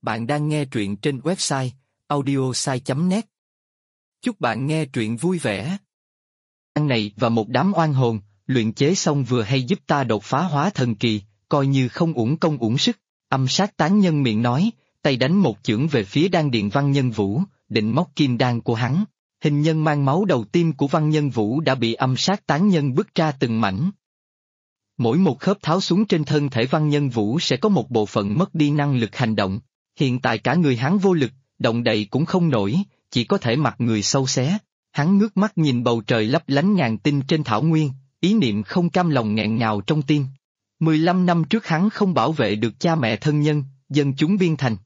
Bạn đang nghe truyện trên website audiosai.net. Chúc bạn nghe truyện vui vẻ. Này và một đám oan hồn, luyện chế xong vừa hay giúp ta đột phá hóa thần kỳ, coi như không uổng công uổng sức. Âm sát tán nhân miệng nói, tay đánh một chưởng về phía đan điện Văn Nhân Vũ, định móc kim đan của hắn. Hình nhân mang máu đầu tim của Văn Nhân Vũ đã bị âm sát tán nhân bứt ra từng mảnh. Mỗi một khớp tháo xuống trên thân thể Văn Nhân Vũ sẽ có một bộ phận mất đi năng lực hành động. Hiện tại cả người hắn vô lực, động đậy cũng không nổi, chỉ có thể mặc người sâu xé. Hắn ngước mắt nhìn bầu trời lấp lánh ngàn tinh trên thảo nguyên, ý niệm không cam lòng nghẹn ngào trong tim. 15 năm trước hắn không bảo vệ được cha mẹ thân nhân, dân chúng biên thành.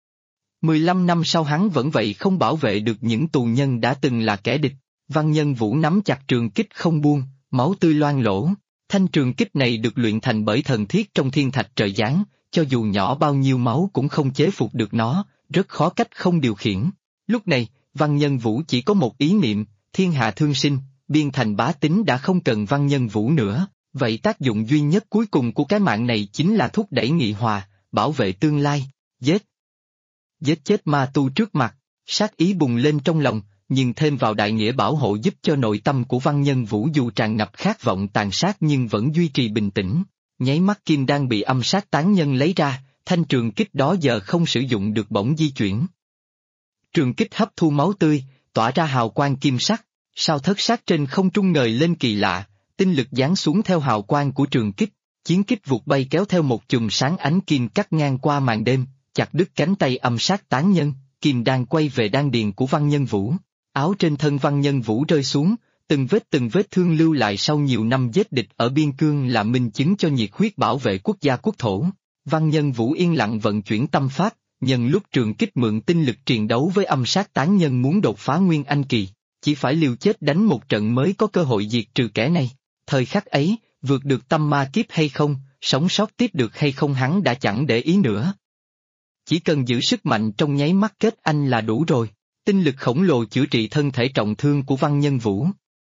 15 năm sau hắn vẫn vậy không bảo vệ được những tù nhân đã từng là kẻ địch. Văn Nhân Vũ nắm chặt trường kích không buông, máu tươi loang lỗ. Thanh trường kích này được luyện thành bởi thần thiết trong thiên thạch trời giáng, cho dù nhỏ bao nhiêu máu cũng không chế phục được nó, rất khó cách không điều khiển. Lúc này, Văn Nhân Vũ chỉ có một ý niệm, thiên hạ thương sinh, biên thành bá tính đã không cần Văn Nhân Vũ nữa, vậy tác dụng duy nhất cuối cùng của cái mạng này chính là thúc đẩy nghị hòa, bảo vệ tương lai, giết. Giết chết ma tu trước mặt, sát ý bùng lên trong lòng, nhưng thêm vào đại nghĩa bảo hộ giúp cho nội tâm của Văn Nhân Vũ dù tràn ngập khát vọng tàn sát nhưng vẫn duy trì bình tĩnh. Nháy mắt kim đang bị âm sát tán nhân lấy ra, thanh trường kích đó giờ không sử dụng được bỗng di chuyển. Trường kích hấp thu máu tươi, tỏa ra hào quang kim sắc, sao thất sát trên không trung ngời lên kỳ lạ, tinh lực giáng xuống theo hào quang của trường kích, chiến kích vụt bay kéo theo một chùm sáng ánh kim cắt ngang qua màn đêm, chặt đứt cánh tay âm sát tán nhân, kim đang quay về đan điền của Văn Nhân Vũ. Áo trên thân Văn Nhân Vũ rơi xuống, từng vết thương lưu lại sau nhiều năm giết địch ở biên cương là minh chứng cho nhiệt huyết bảo vệ quốc gia quốc thổ. Văn Nhân Vũ yên lặng vận chuyển tâm pháp, nhân lúc trường kích mượn tinh lực triền đấu với âm sát tán nhân muốn đột phá Nguyên Anh kỳ, chỉ phải liều chết đánh một trận mới có cơ hội diệt trừ kẻ này. Thời khắc ấy, vượt được tâm ma kiếp hay không, sống sót tiếp được hay không hắn đã chẳng để ý nữa. Chỉ cần giữ sức mạnh trong nháy mắt kết anh là đủ rồi. Tinh lực khổng lồ chữa trị thân thể trọng thương của Văn Nhân Vũ.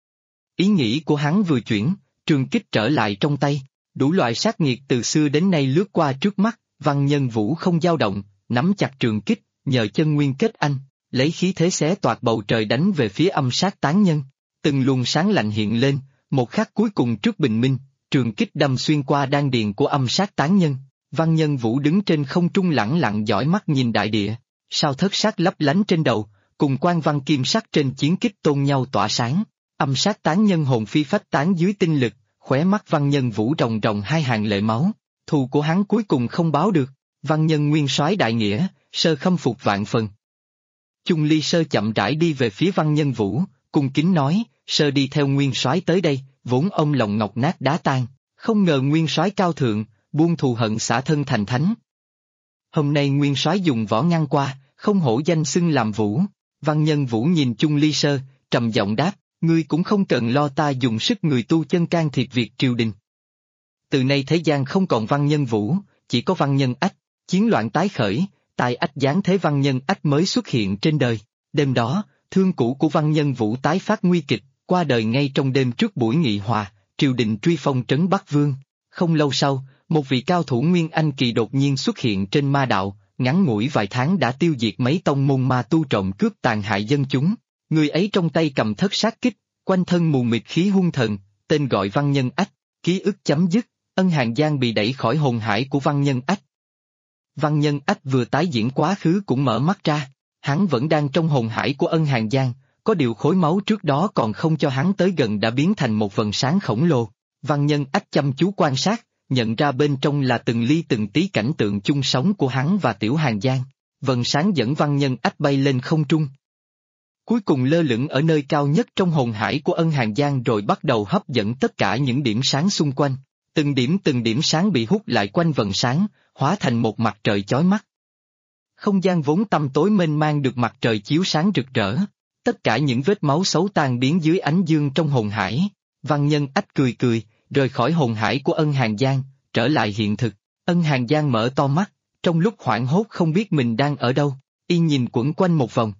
Ý nghĩ của hắn vừa chuyển, trường kích trở lại trong tay, đủ loại sát nghiệt từ xưa đến nay lướt qua trước mắt, Văn Nhân Vũ không dao động, nắm chặt trường kích, nhờ chân nguyên kết anh, lấy khí thế xé toạc bầu trời đánh về phía âm sát tán nhân. Từng luồng sáng lạnh hiện lên, một khắc cuối cùng trước bình minh, trường kích đâm xuyên qua đan điền của âm sát tán nhân. Văn Nhân Vũ đứng trên không trung lẳng lặng dõi mắt nhìn đại địa, sao thất sát lấp lánh trên đầu, cùng quan văn kim sắc trên chiến kích tôn nhau tỏa sáng. Âm sát tán nhân hồn phi phách tán dưới tinh lực, khóe mắt Văn Nhân Vũ ròng ròng hai hàng lệ máu, thù của hắn cuối cùng không báo được. Văn Nhân nguyên soái đại nghĩa, Sơ khâm phục vạn phần. Chung Ly Sơ chậm rãi đi về phía Văn Nhân Vũ, cung kính nói, Sơ đi theo nguyên soái tới đây, vốn ông lòng ngọc nát đá tan, không ngờ nguyên soái cao thượng, buông thù hận xả thân thành thánh. Hôm nay nguyên soái dùng võ ngăn qua, không hổ danh xưng làm Vũ. Văn Nhân Vũ nhìn Chung Ly Sơ, trầm giọng đáp, ngươi cũng không cần lo ta dùng sức người tu chân can thiệp việc triều đình. Từ nay thế gian không còn Văn Nhân Vũ, chỉ có Văn Nhân Ách, chiến loạn tái khởi, tai ách giáng thế Văn Nhân Ách mới xuất hiện trên đời. Đêm đó, thương cũ của Văn Nhân Vũ tái phát nguy kịch, qua đời ngay trong đêm trước buổi nghị hòa, triều đình truy phong trấn Bắc Vương. Không lâu sau, một vị cao thủ Nguyên Anh kỳ đột nhiên xuất hiện trên ma đạo, ngắn ngủi vài tháng đã tiêu diệt mấy tông môn ma tu trộm cướp tàn hại dân chúng. Người ấy trong tay cầm thất sát kích, quanh thân mù mịt khí hung thần, tên gọi Văn Nhân Ách, ký ức chấm dứt, Ân Hàn Giang bị đẩy khỏi hồn hải của Văn Nhân Ách. Văn Nhân Ách vừa tái diễn quá khứ cũng mở mắt ra, hắn vẫn đang trong hồn hải của Ân Hàn Giang, có điều khối máu trước đó còn không cho hắn tới gần đã biến thành một vầng sáng khổng lồ. Văn Nhân Ách chăm chú quan sát, nhận ra bên trong là từng ly từng tí cảnh tượng chung sống của hắn và Tiểu Hàn Giang. Vầng sáng dẫn Văn Nhân Ách bay lên không trung. Cuối cùng lơ lửng ở nơi cao nhất trong hồn hải của Ân Hàn Giang rồi bắt đầu hấp dẫn tất cả những điểm sáng xung quanh. Từng điểm sáng bị hút lại quanh vầng sáng, hóa thành một mặt trời chói mắt. Không gian vốn tăm tối mênh mang được mặt trời chiếu sáng rực rỡ. Tất cả những vết máu xấu tan biến dưới ánh dương trong hồn hải. Văn Nhân Ách cười cười, rời khỏi hồn hải của Ân Hàn Giang, trở lại hiện thực. Ân Hàn Giang mở to mắt, trong lúc hoảng hốt không biết mình đang ở đâu, y nhìn quẩn quanh một vòng.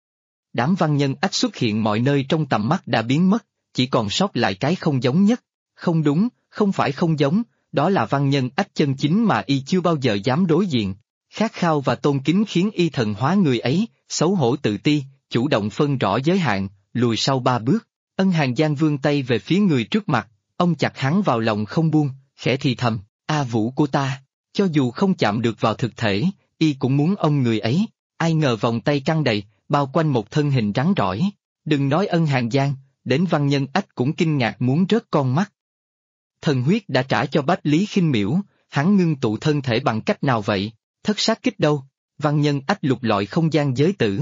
Đám Văn Nhân Ách xuất hiện mọi nơi trong tầm mắt đã biến mất, chỉ còn sót lại cái không giống nhất. Không đúng, không phải không giống, đó là Văn Nhân Ách chân chính mà y chưa bao giờ dám đối diện. Khát khao và tôn kính khiến y thần hóa người ấy, xấu hổ tự ti, chủ động phân rõ giới hạn, lùi sau 3 bước. Ân Hàn Giang vươn tay về phía người trước mặt, ông chặt hắn vào lòng không buông, khẽ thì thầm, A Vũ của ta. Cho dù không chạm được vào thực thể, y cũng muốn ông người ấy. Ai ngờ vòng tay căng đầy, bao quanh một thân hình rắn rỏi. Đừng nói Ân Hàn Giang, đến Văn Nhân Ách cũng kinh ngạc muốn rớt con mắt. Thần huyết đã trả cho Bách Lý Khinh Miễu, hắn ngưng tụ thân thể bằng cách nào vậy? Thất sát kích đâu? Văn Nhân Ách lục lọi không gian giới tử.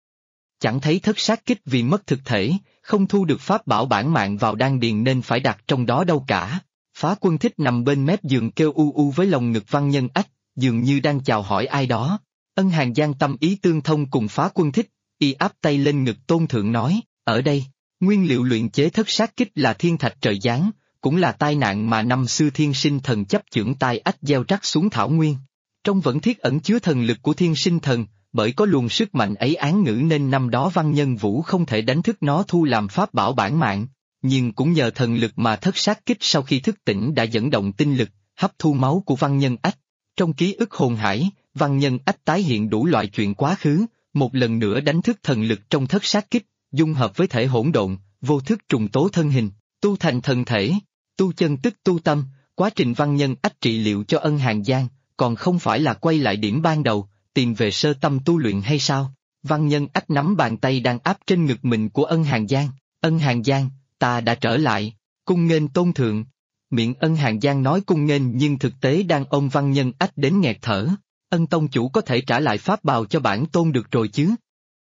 Chẳng thấy thất sát kích vì mất thực thể, không thu được pháp bảo bản mạng vào đan điền nên phải đặt trong đó đâu cả. Phá Quân Thích nằm bên mép giường kêu u u với lồng ngực Văn Nhân Ách, dường như đang chào hỏi ai đó. Ân Hàn Giang tâm ý tương thông cùng Phá Quân Thích, y áp tay lên ngực Tôn Thượng nói, ở đây, nguyên liệu luyện chế thất sát kích là thiên thạch trời giáng, cũng là tai nạn mà năm xưa thiên sinh thần chấp chưởng tai ách gieo rắc xuống thảo nguyên. Trong vẫn thiết ẩn chứa thần lực của thiên sinh thần, bởi có luồng sức mạnh ấy án ngữ nên năm đó Văn Nhân Vũ không thể đánh thức nó thu làm pháp bảo bản mạng, nhưng cũng nhờ thần lực mà thất sát kích sau khi thức tỉnh đã dẫn động tinh lực, hấp thu máu của Văn Nhân Ách. Trong ký ức hồn hải, Văn Nhân Ách tái hiện đủ loại chuyện quá khứ, một lần nữa đánh thức thần lực trong thất sát kích, dung hợp với thể hỗn độn, vô thức trùng tố thân hình, tu thành thần thể, tu chân tức tu tâm. Quá trình Văn Nhân Ách trị liệu cho Ân Hàn Giang, còn không phải là quay lại điểm ban đầu, tìm về sơ tâm tu luyện hay sao? Văn Nhân Ách nắm bàn tay đang áp trên ngực mình của Ân Hàn Giang. Ân Hàn Giang, ta đã trở lại, cung nghênh Tôn Thượng. Miệng Ân Hàn Giang nói cung nghênh nhưng thực tế đang ôm Văn Nhân Ách đến nghẹt thở. Ân tông chủ có thể trả lại pháp bào cho bản tôn được rồi chứ?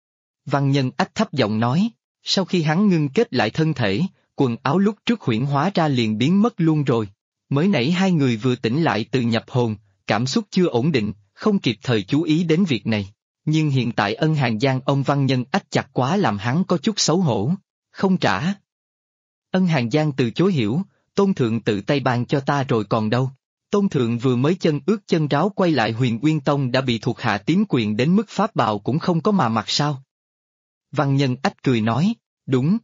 Văn Nhân Ách thấp giọng nói, sau khi hắn ngưng kết lại thân thể, quần áo lúc trước huyễn hóa ra liền biến mất luôn rồi. Mới nãy hai người vừa tỉnh lại từ nhập hồn, cảm xúc chưa ổn định, không kịp thời chú ý đến việc này. Nhưng hiện tại Ân Hàn Giang ông Văn Nhân Ách chặt quá làm hắn có chút xấu hổ. Không trả. Ân Hàn Giang từ chối hiểu, Tôn Thượng tự tay ban cho ta rồi còn đâu. Tôn Thượng vừa mới chân ướt chân ráo quay lại Huyền Uyên Tông đã bị thuộc hạ tiếm quyền đến mức pháp bào cũng không có mà mặc sao. Văn Nhân Ách cười nói, đúng.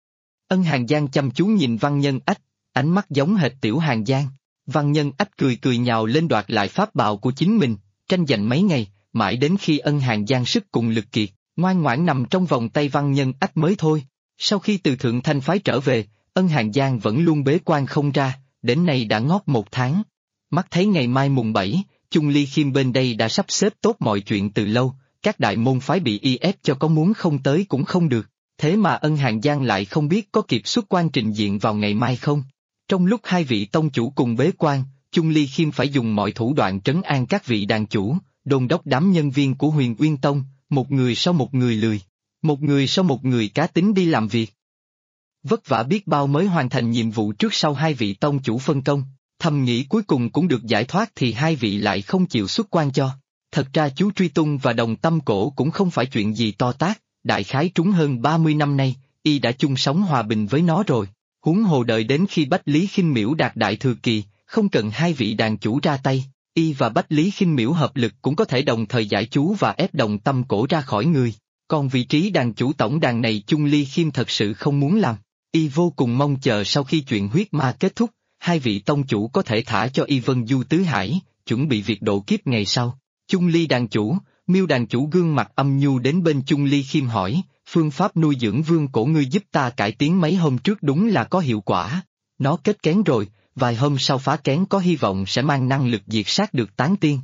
Ân Hàn Giang chăm chú nhìn Văn Nhân Ách, ánh mắt giống hệt Tiểu Hàn Giang. Văn Nhân Ách cười cười nhào lên đoạt lại pháp bào của chính mình, tranh giành mấy ngày, mãi đến khi Ân Hàn Giang sức cùng lực kiệt, ngoan ngoãn nằm trong vòng tay Văn Nhân Ách mới thôi. Sau khi từ Thượng Thanh phái trở về, Ân Hàn Giang vẫn luôn bế quan không ra, đến nay đã ngót 1 tháng. Mắt thấy ngày mai mùng 7, Chung Ly Khiêm bên đây đã sắp xếp tốt mọi chuyện từ lâu, các đại môn phái bị y ép cho có muốn không tới cũng không được, thế mà Ân Hàn Giang lại không biết có kịp xuất quan trình diện vào ngày mai không. Trong lúc hai vị tông chủ cùng bế quan, Chung Ly Khiêm phải dùng mọi thủ đoạn trấn an các vị đàn chủ, đôn đốc đám nhân viên của Huyền Uyên Tông, một người sau một người lười, một người sau một người cá tính đi làm việc. Vất vả biết bao mới hoàn thành nhiệm vụ trước sau hai vị tông chủ phân công, thầm nghĩ cuối cùng cũng được giải thoát thì hai vị lại không chịu xuất quan cho. Thật ra chú Truy Tung và Đồng Tâm Cổ cũng không phải chuyện gì to tát, đại khái trúng hơn 30 năm nay, y đã chung sống hòa bình với nó rồi. Huống hồ đợi đến khi Bách Lý Khinh Miễu đạt đại thừa kỳ, không cần hai vị đàn chủ ra tay, y và Bách Lý Khinh Miễu hợp lực cũng có thể đồng thời giải chú và ép Đồng Tâm Cổ ra khỏi người. Còn vị trí đàn chủ tổng đàn này Chung Ly Khiêm thật sự không muốn làm, y vô cùng mong chờ sau khi chuyện huyết ma kết thúc, hai vị tông chủ có thể thả cho y Vân Du Tứ Hải, chuẩn bị việc độ kiếp ngày sau. Chung Ly đàn chủ, Miêu đàn chủ gương mặt âm nhu đến bên Chung Ly Khiêm hỏi, phương pháp nuôi dưỡng vương cổ ngươi giúp ta cải tiến mấy hôm trước đúng là có hiệu quả. Nó kết kén rồi, vài hôm sau phá kén có hy vọng sẽ mang năng lực diệt sát được tán tiên.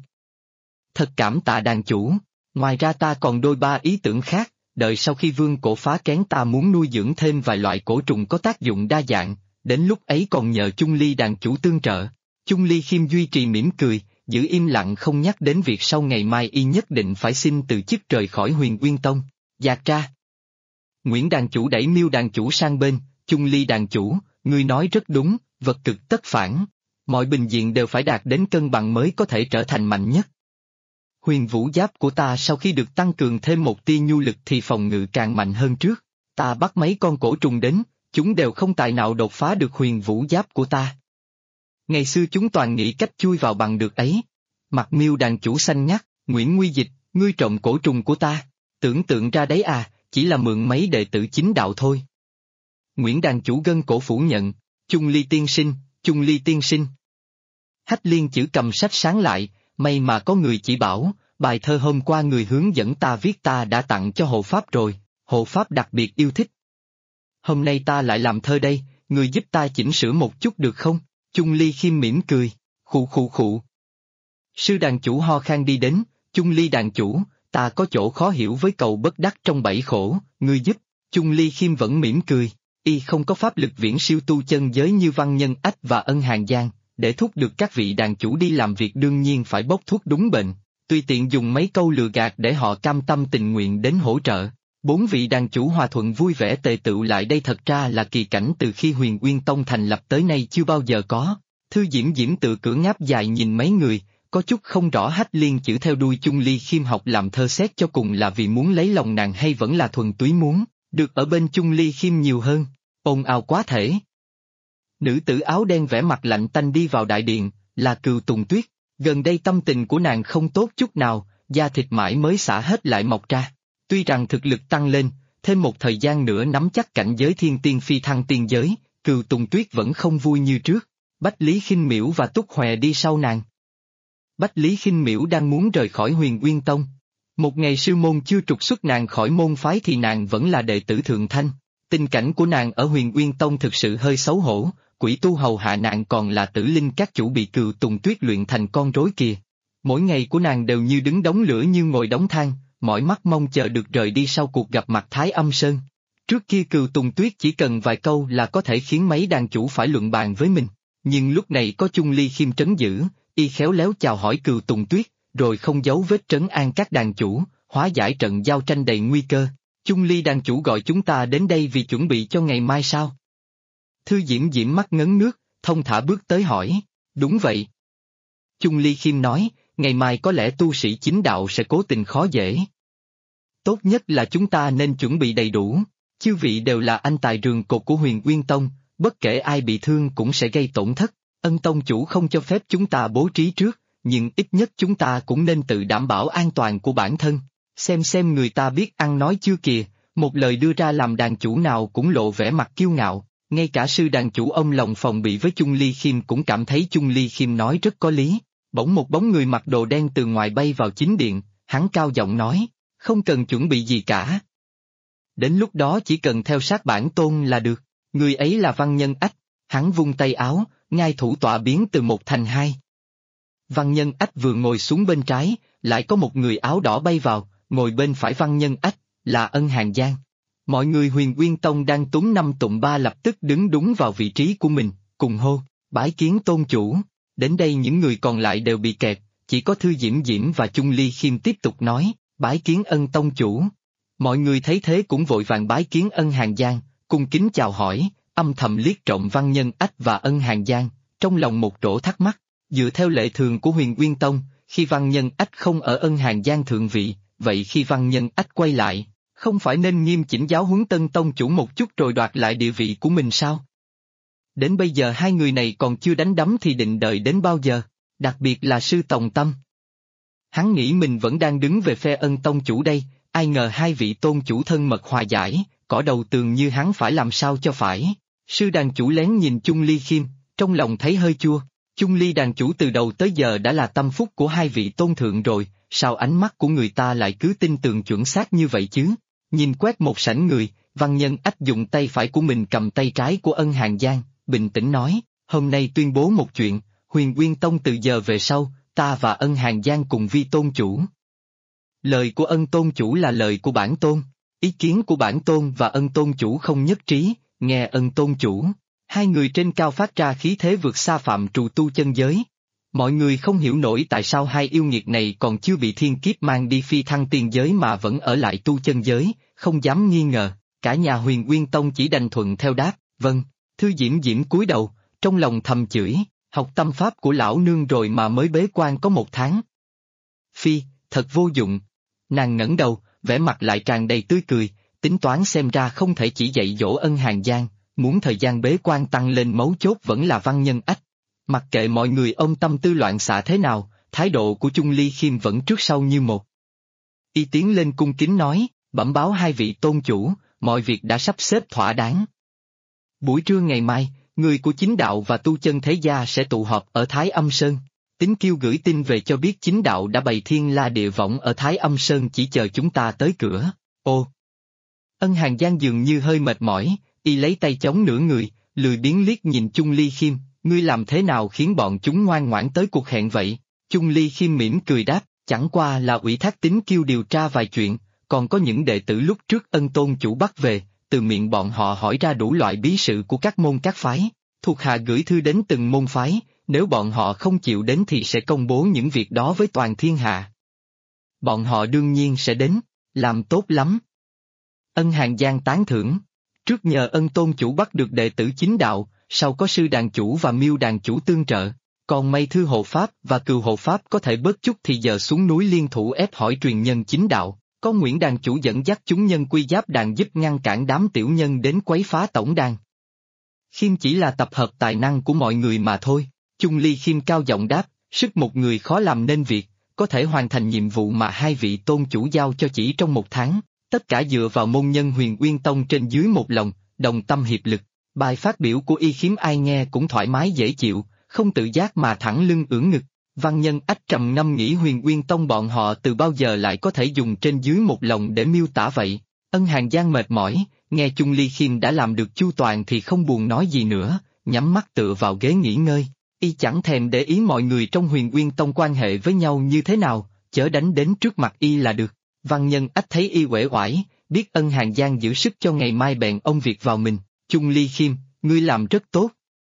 Thật cảm tạ đàn chủ, ngoài ra ta còn đôi ba ý tưởng khác, đợi sau khi vương cổ phá kén ta muốn nuôi dưỡng thêm vài loại cổ trùng có tác dụng đa dạng, đến lúc ấy còn nhờ Chung Ly đàn chủ tương trợ. Chung Ly Khiêm duy trì mỉm cười, giữ im lặng không nhắc đến việc sau ngày mai y nhất định phải xin từ chức rời khỏi Huyền Uyên Tông. Dạt ra. Nguyễn đàn chủ đẩy Miêu đàn chủ sang bên, Chung Ly đàn chủ, ngươi nói rất đúng, vật cực tất phản. Mọi bình diện đều phải đạt đến cân bằng mới có thể trở thành mạnh nhất. Huyền vũ giáp của ta sau khi được tăng cường thêm một tia nhu lực thì phòng ngự càng mạnh hơn trước. Ta bắt mấy con cổ trùng đến, chúng đều không tài nào đột phá được huyền vũ giáp của ta. Ngày xưa chúng toàn nghĩ cách chui vào bằng được ấy. Mặt Miêu đàn chủ xanh ngắt, Nguyễn Nguy Dịch, ngươi trộm cổ trùng của ta, tưởng tượng ra đấy à, chỉ là mượn mấy đệ tử chính đạo thôi. Nguyễn đàn chủ gân cổ phủ nhận, Chung Ly tiên sinh, Chung Ly tiên sinh. Hách Liên chữ cầm sách sáng lại, may mà có người chỉ bảo, bài thơ hôm qua người hướng dẫn ta viết ta đã tặng cho hộ pháp rồi, hộ pháp đặc biệt yêu thích. Hôm nay ta lại làm thơ đây, người giúp ta chỉnh sửa một chút được không? Chung Ly Khiêm mỉm cười, khụ khụ khụ. Sư đàn chủ ho khan đi đến, Chung Ly đàn chủ, ta có chỗ khó hiểu với cầu bất đắc trong bảy khổ, ngươi giúp. Chung Ly Khiêm vẫn mỉm cười, y không có pháp lực viễn siêu tu chân giới như Văn Nhân Ách và Ân Hàng Giang, để thúc được các vị đàn chủ đi làm việc đương nhiên phải bốc thuốc đúng bệnh, tùy tiện dùng mấy câu lừa gạt để họ cam tâm tình nguyện đến hỗ trợ. Bốn vị đàn chủ hòa thuận vui vẻ tề tựu lại đây thật ra là kỳ cảnh từ khi Huyền Uyên Tông thành lập tới nay chưa bao giờ có. Thư Diễm Diễm tự cửa ngáp dài nhìn mấy người, có chút không rõ Hách Liên chữ theo đuôi Chung Ly Khiêm học làm thơ xét cho cùng là vì muốn lấy lòng nàng hay vẫn là thuần túy muốn được ở bên Chung Ly Khiêm nhiều hơn, ồn ào quá thể. Nữ tử áo đen vẻ mặt lạnh tanh đi vào đại điện, là Cừu Tùng Tuyết, gần đây tâm tình của nàng không tốt chút nào, da thịt mãi mới xả hết lại mọc ra. Tuy rằng thực lực tăng lên, thêm một thời gian nữa nắm chắc cảnh giới thiên tiên phi thăng tiên giới, Cừu Tùng Tuyết vẫn không vui như trước. Bách Lý Khinh Miễu và Túc Hòe đi sau nàng. Bách Lý Khinh Miễu đang muốn rời khỏi Huyền Uyên Tông. Một ngày sư môn chưa trục xuất nàng khỏi môn phái thì nàng vẫn là đệ tử thượng thanh. Tình cảnh của nàng ở Huyền Uyên Tông thực sự hơi xấu hổ, quỷ tu hầu hạ nàng còn là Tử Linh các chủ bị Cừu Tùng Tuyết luyện thành con rối kìa. Mỗi ngày của nàng đều như đứng đống lửa như ngồi đống than, mỏi mắt mong chờ được rời đi sau cuộc gặp mặt Thái Âm Sơn. Trước kia Cừu Tùng Tuyết chỉ cần vài câu là có thể khiến mấy đàn chủ phải luận bàn với mình. Nhưng lúc này có Chung Ly Khiêm trấn giữ, y khéo léo chào hỏi Cừu Tùng Tuyết, rồi không giấu vết trấn an các đàn chủ, hóa giải trận giao tranh đầy nguy cơ. Chung Ly đàn chủ gọi chúng ta đến đây vì chuẩn bị cho ngày mai sao? Thư Diễm Diễm mắt ngấn nước, thông thả bước tới hỏi, đúng vậy. Chung Ly Khiêm nói, ngày mai có lẽ tu sĩ chính đạo sẽ cố tình khó dễ. Tốt nhất là chúng ta nên chuẩn bị đầy đủ, chư vị đều là anh tài rường cột của Huyền Uyên Tông, bất kể ai bị thương cũng sẽ gây tổn thất. Ân tông chủ không cho phép chúng ta bố trí trước, nhưng ít nhất chúng ta cũng nên tự đảm bảo an toàn của bản thân. Xem người ta biết ăn nói chưa kìa, một lời đưa ra làm đàn chủ nào cũng lộ vẻ mặt kiêu ngạo, ngay cả sư đàn chủ ông lòng phòng bị với Chung Ly Khiêm cũng cảm thấy Chung Ly Khiêm nói rất có lý. Bỗng một bóng người mặc đồ đen từ ngoài bay vào chính điện, hắn cao giọng nói, không cần chuẩn bị gì cả. Đến lúc đó chỉ cần theo sát bản tôn là được, người ấy là Văn Nhân Ách, hắn vung tay áo, ngai thủ tọa biến từ một thành hai. Văn Nhân Ách vừa ngồi xuống bên trái, lại có một người áo đỏ bay vào, ngồi bên phải Văn Nhân Ách, là Ân Hàng Giang. Mọi người Huyền Uyên Tông đang túm năm tụng ba lập tức đứng đúng vào vị trí của mình, cùng hô, bái kiến tôn chủ. Đến đây những người còn lại đều bị kẹt, chỉ có Thư Diễm Diễm và Chung Ly Khiêm tiếp tục nói, bái kiến Ân tông chủ. Mọi người thấy thế cũng vội vàng bái kiến Ân Hàng Giang, cung kính chào hỏi, âm thầm liếc trộm Văn Nhân Ách và Ân Hàng Giang, trong lòng một chỗ thắc mắc, dựa theo lệ thường của Huyền Uyên Tông, khi Văn Nhân Ách không ở Ân Hàng Giang thượng vị, vậy khi Văn Nhân Ách quay lại, không phải nên nghiêm chỉnh giáo huấn Tân tông chủ một chút rồi đoạt lại địa vị của mình sao? Đến bây giờ hai người này còn chưa đánh đấm thì định đợi đến bao giờ, đặc biệt là sư Tòng Tâm. Hắn nghĩ mình vẫn đang đứng về phe Ân tông chủ đây, ai ngờ hai vị tôn chủ thân mật hòa giải, cỏ đầu tường như hắn phải làm sao cho phải. Sư đàn chủ lén nhìn Chung Ly Khiêm, trong lòng thấy hơi chua, Chung Ly đàn chủ từ đầu tới giờ đã là tâm phúc của hai vị tôn thượng rồi, sao ánh mắt của người ta lại cứ tin tưởng chuẩn xác như vậy chứ? Nhìn quét một sảnh người, Văn Nhân Ách dùng tay phải của mình cầm tay trái của Ân Hàng Giang, bình tĩnh nói, hôm nay tuyên bố một chuyện, Huyền Uyên Tông từ giờ về sau, ta và Ân Hàng Giang cùng vi tôn chủ. Lời của Ân tôn chủ là lời của bản tôn, ý kiến của bản tôn và Ân tôn chủ không nhất trí, nghe Ân tôn chủ. Hai người trên cao phát ra khí thế vượt xa phạm trù tu chân giới. Mọi người không hiểu nổi tại sao hai yêu nghiệt này còn chưa bị thiên kiếp mang đi phi thăng tiên giới mà vẫn ở lại tu chân giới, không dám nghi ngờ, cả nhà Huyền Uyên Tông chỉ đành thuận theo đáp, vâng. Thư Diễm Diễm cúi đầu, trong lòng thầm chửi, học tâm pháp của lão nương rồi mà mới bế quan có 1 tháng. Phi, thật vô dụng. Nàng ngẩng đầu, vẻ mặt lại tràn đầy tươi cười, tính toán xem ra không thể chỉ dạy dỗ Ân Hàng Giang, muốn thời gian bế quan tăng lên mấu chốt vẫn là Văn Nhân Ách. Mặc kệ mọi người ông tâm tư loạn xạ thế nào, thái độ của Chung Ly Khiêm vẫn trước sau như một. Y tiến lên cung kính nói, bẩm báo hai vị tôn chủ, mọi việc đã sắp xếp thỏa đáng. Buổi trưa ngày mai, người của chính đạo và tu chân thế gia sẽ tụ họp ở Thái Âm Sơn. Tín Kiêu gửi tin về cho biết chính đạo đã bày thiên la địa võng ở Thái Âm Sơn chỉ chờ chúng ta tới cửa. Ô! Ân Hàng Giang dường như hơi mệt mỏi, y lấy tay chống nửa người, lười biếng liếc nhìn Chung Ly Khiêm, ngươi làm thế nào khiến bọn chúng ngoan ngoãn tới cuộc hẹn vậy? Chung Ly Khiêm mỉm cười đáp, chẳng qua là ủy thác Tín Kiêu điều tra vài chuyện, còn có những đệ tử lúc trước Ân tôn chủ bắt về, từ miệng bọn họ hỏi ra đủ loại bí sự của các môn các phái, thuộc hạ gửi thư đến từng môn phái, nếu bọn họ không chịu đến thì sẽ công bố những việc đó với toàn thiên hạ. Bọn họ đương nhiên sẽ đến, làm tốt lắm. Ân Hàng Giang tán thưởng, trước nhờ Ân tôn chủ bắt được đệ tử chính đạo, sau có sư đàn chủ và Miêu đàn chủ tương trợ, còn Mây Thư hộ pháp và Cừu hộ pháp có thể bớt chút thì giờ xuống núi liên thủ ép hỏi truyền nhân chính đạo, có Nguyễn đàn chủ dẫn dắt chúng nhân quy giáp đàn giúp ngăn cản đám tiểu nhân đến quấy phá tổng đàn. Khiêm chỉ là tập hợp tài năng của mọi người mà thôi. Chung Ly Khiêm cao giọng đáp, sức một người khó làm nên việc, có thể hoàn thành nhiệm vụ mà hai vị tôn chủ giao cho chỉ trong 1 tháng, tất cả dựa vào môn nhân Huyền Uyên Tông trên dưới một lòng, đồng tâm hiệp lực. Bài phát biểu của Y Khiêm ai nghe cũng thoải mái dễ chịu, không tự giác mà thẳng lưng ưỡn ngực. Văn Nhân Ách trầm ngâm nghĩ Huyền Uyên Tông bọn họ từ bao giờ lại có thể dùng trên dưới một lòng để miêu tả vậy. Ân Hàng Giang mệt mỏi, nghe Chung Ly Khiêm đã làm được chu toàn thì không buồn nói gì nữa, nhắm mắt tựa vào ghế nghỉ ngơi. Y chẳng thèm để ý mọi người trong Huyền Uyên Tông quan hệ với nhau như thế nào, chớ đánh đến trước mặt Y là được. Văn Nhân Ách thấy Y uể oải, biết Ân Hàng Giang giữ sức cho ngày mai bèn ông việc vào mình. Chung Ly Khiêm, ngươi làm rất tốt.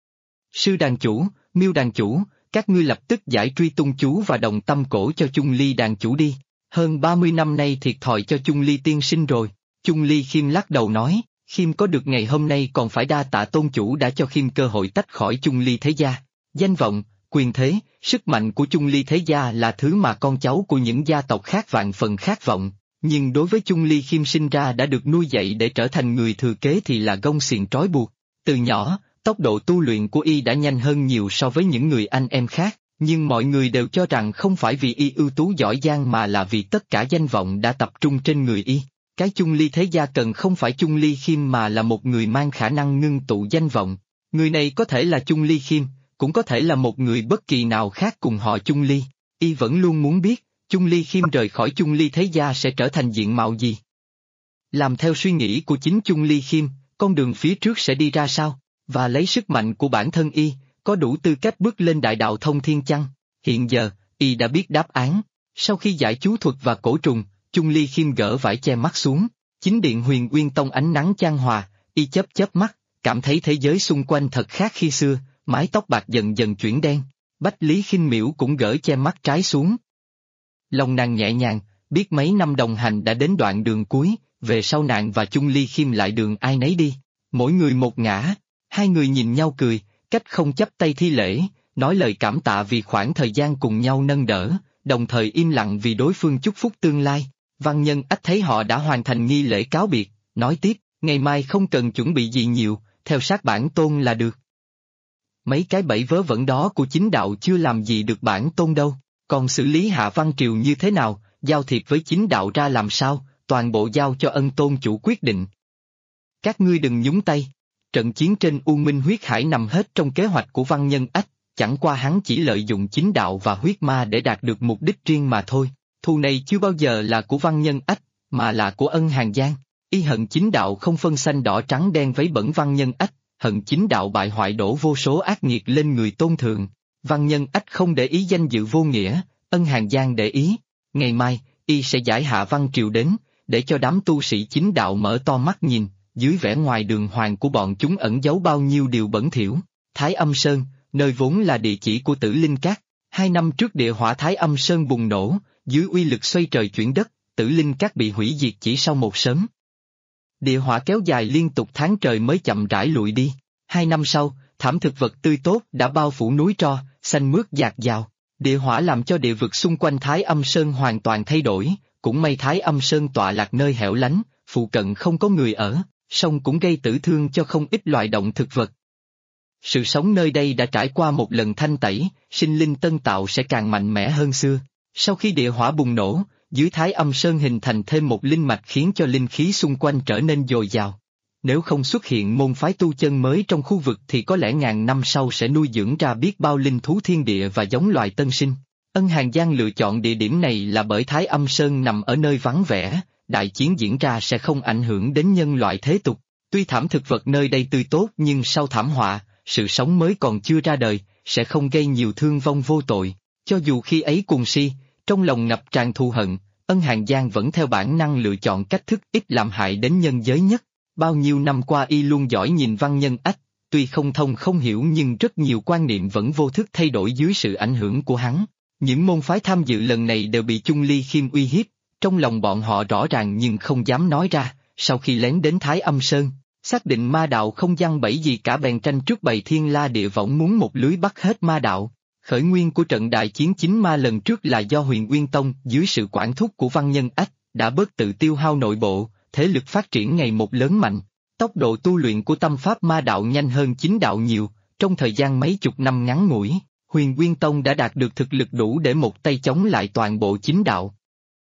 Sư đàn chủ, Miêu đàn chủ, các ngươi lập tức giải truy tung chú và đồng tâm cổ cho Chung Ly đàn chủ đi. Hơn 30 năm nay thiệt thòi cho Chung Ly tiên sinh rồi. Chung Ly Khiêm lắc đầu nói, Khiêm có được ngày hôm nay còn phải đa tạ tôn chủ đã cho Khiêm cơ hội tách khỏi Chung Ly thế gia. Danh vọng, quyền thế, sức mạnh của Chung Ly thế gia là thứ mà con cháu của những gia tộc khác vạn phần khát vọng, nhưng đối với Chung Ly Khiêm sinh ra đã được nuôi dạy để trở thành người thừa kế thì là gông xiềng trói buộc. Từ nhỏ, tốc độ tu luyện của Y đã nhanh hơn nhiều so với những người anh em khác, nhưng mọi người đều cho rằng không phải vì Y ưu tú giỏi giang mà là vì tất cả danh vọng đã tập trung trên người Y. Cái Chung Ly thế gia cần không phải Chung Ly Khiêm mà là một người mang khả năng ngưng tụ danh vọng. Người này có thể là Chung Ly Khiêm, cũng có thể là một người bất kỳ nào khác cùng họ Chung Ly. Y vẫn luôn muốn biết, Chung Ly Khiêm rời khỏi Chung Ly thế gia sẽ trở thành diện mạo gì. Làm theo suy nghĩ của chính Chung Ly Khiêm, con đường phía trước sẽ đi ra sao, và lấy sức mạnh của bản thân Y, có đủ tư cách bước lên đại đạo thông thiên chăng? Hiện giờ, Y đã biết đáp án. Sau khi giải chú thuật và cổ trùng, Chung Ly Khiêm gỡ vải che mắt xuống, chính điện Huyền Uyên Tông ánh nắng chan hòa, Y chớp chớp mắt, cảm thấy thế giới xung quanh thật khác khi xưa, mái tóc bạc dần dần chuyển đen. Bách Lý Khinh Miễu cũng gỡ che mắt trái xuống. Lòng nàng nhẹ nhàng, biết mấy năm đồng hành đã đến đoạn đường cuối, về sau nàng và Chung Ly Khiêm lại đường ai nấy đi, mỗi người một ngã. Hai người nhìn nhau cười, cách không chắp tay thi lễ, nói lời cảm tạ vì khoảng thời gian cùng nhau nâng đỡ, đồng thời im lặng vì đối phương chúc phúc tương lai. Văn Nhân Ách thấy họ đã hoàn thành nghi lễ cáo biệt, nói tiếp, ngày mai không cần chuẩn bị gì nhiều, theo sát bản tôn là được. Mấy cái bẫy vớ vẩn đó của chính đạo chưa làm gì được bản tôn đâu, còn xử lý Hạ Văn Triều như thế nào, giao thiệp với chính đạo ra làm sao, toàn bộ giao cho Ân tôn chủ quyết định. Các ngươi đừng nhúng tay. Trận chiến trên U Minh huyết hải nằm hết trong kế hoạch của Văn Nhân Ách, chẳng qua hắn chỉ lợi dụng chính đạo và huyết ma để đạt được mục đích riêng mà thôi. Thù này chưa bao giờ là của Văn Nhân Ách, mà là của Ân Hàng Giang. Y hận chính đạo không phân xanh đỏ trắng đen vấy bẩn Văn Nhân Ách, hận chính đạo bại hoại đổ vô số ác nghiệt lên người tôn thượng. Văn Nhân Ách không để ý danh dự vô nghĩa, Ân Hàng Giang để ý. Ngày mai, Y sẽ giải Hạ Văn Triều đến, để cho đám tu sĩ chính đạo mở to mắt nhìn. Dưới vẻ ngoài đường hoàng của bọn chúng ẩn giấu bao nhiêu điều bẩn thỉu. Thái Âm Sơn, nơi vốn là địa chỉ của Tử Linh Các. 2 năm trước địa hỏa Thái Âm Sơn bùng nổ, dưới uy lực xoay trời chuyển đất, Tử Linh Các bị hủy diệt chỉ sau một sớm. Địa hỏa kéo dài liên tục tháng trời mới chậm rãi lụi đi. 2 năm sau, thảm thực vật tươi tốt đã bao phủ núi tro, xanh mướt dạt dào. Địa hỏa làm cho địa vực xung quanh Thái Âm Sơn hoàn toàn thay đổi, cũng may Thái Âm Sơn tọa lạc nơi hẻo lánh, phụ cận không có người ở. Song cũng gây tử thương cho không ít loài động thực vật. Sự sống nơi đây đã trải qua một lần thanh tẩy, sinh linh tân tạo sẽ càng mạnh mẽ hơn xưa. Sau khi địa hỏa bùng nổ, dưới Thái Âm Sơn hình thành thêm một linh mạch khiến cho linh khí xung quanh trở nên dồi dào. Nếu không xuất hiện môn phái tu chân mới trong khu vực thì có lẽ ngàn năm sau sẽ nuôi dưỡng ra biết bao linh thú thiên địa và giống loài tân sinh. Ân Hàn Giang lựa chọn địa điểm này là bởi Thái Âm Sơn nằm ở nơi vắng vẻ, đại chiến diễn ra sẽ không ảnh hưởng đến nhân loại thế tục. Tuy thảm thực vật nơi đây tươi tốt nhưng sau thảm họa, sự sống mới còn chưa ra đời, sẽ không gây nhiều thương vong vô tội. Cho dù khi ấy cùng si, trong lòng ngập tràn thù hận, Ân Hàn Giang vẫn theo bản năng lựa chọn cách thức ít làm hại đến nhân giới nhất. Bao nhiêu năm qua y luôn giỏi nhìn Văn Nhân Ách, tuy không thông không hiểu nhưng rất nhiều quan niệm vẫn vô thức thay đổi dưới sự ảnh hưởng của hắn. Những môn phái tham dự lần này đều bị Chung Ly Khiêm uy hiếp, trong lòng bọn họ rõ ràng nhưng không dám nói ra, sau khi lén đến Thái Âm Sơn, xác định ma đạo không giăng bẫy gì cả bèn tranh trước bày thiên la địa võng muốn một lưới bắt hết ma đạo. Khởi nguyên của trận đại chiến chính ma lần trước là do Huyền Nguyên Tông dưới sự quản thúc của Văn Nhân Ách, đã bớt tự tiêu hao nội bộ, thế lực phát triển ngày một lớn mạnh. Tốc độ tu luyện của tâm pháp ma đạo nhanh hơn chính đạo nhiều, trong thời gian mấy chục năm ngắn ngủi, Huyền Nguyên Tông đã đạt được thực lực đủ để một tay chống lại toàn bộ chính đạo.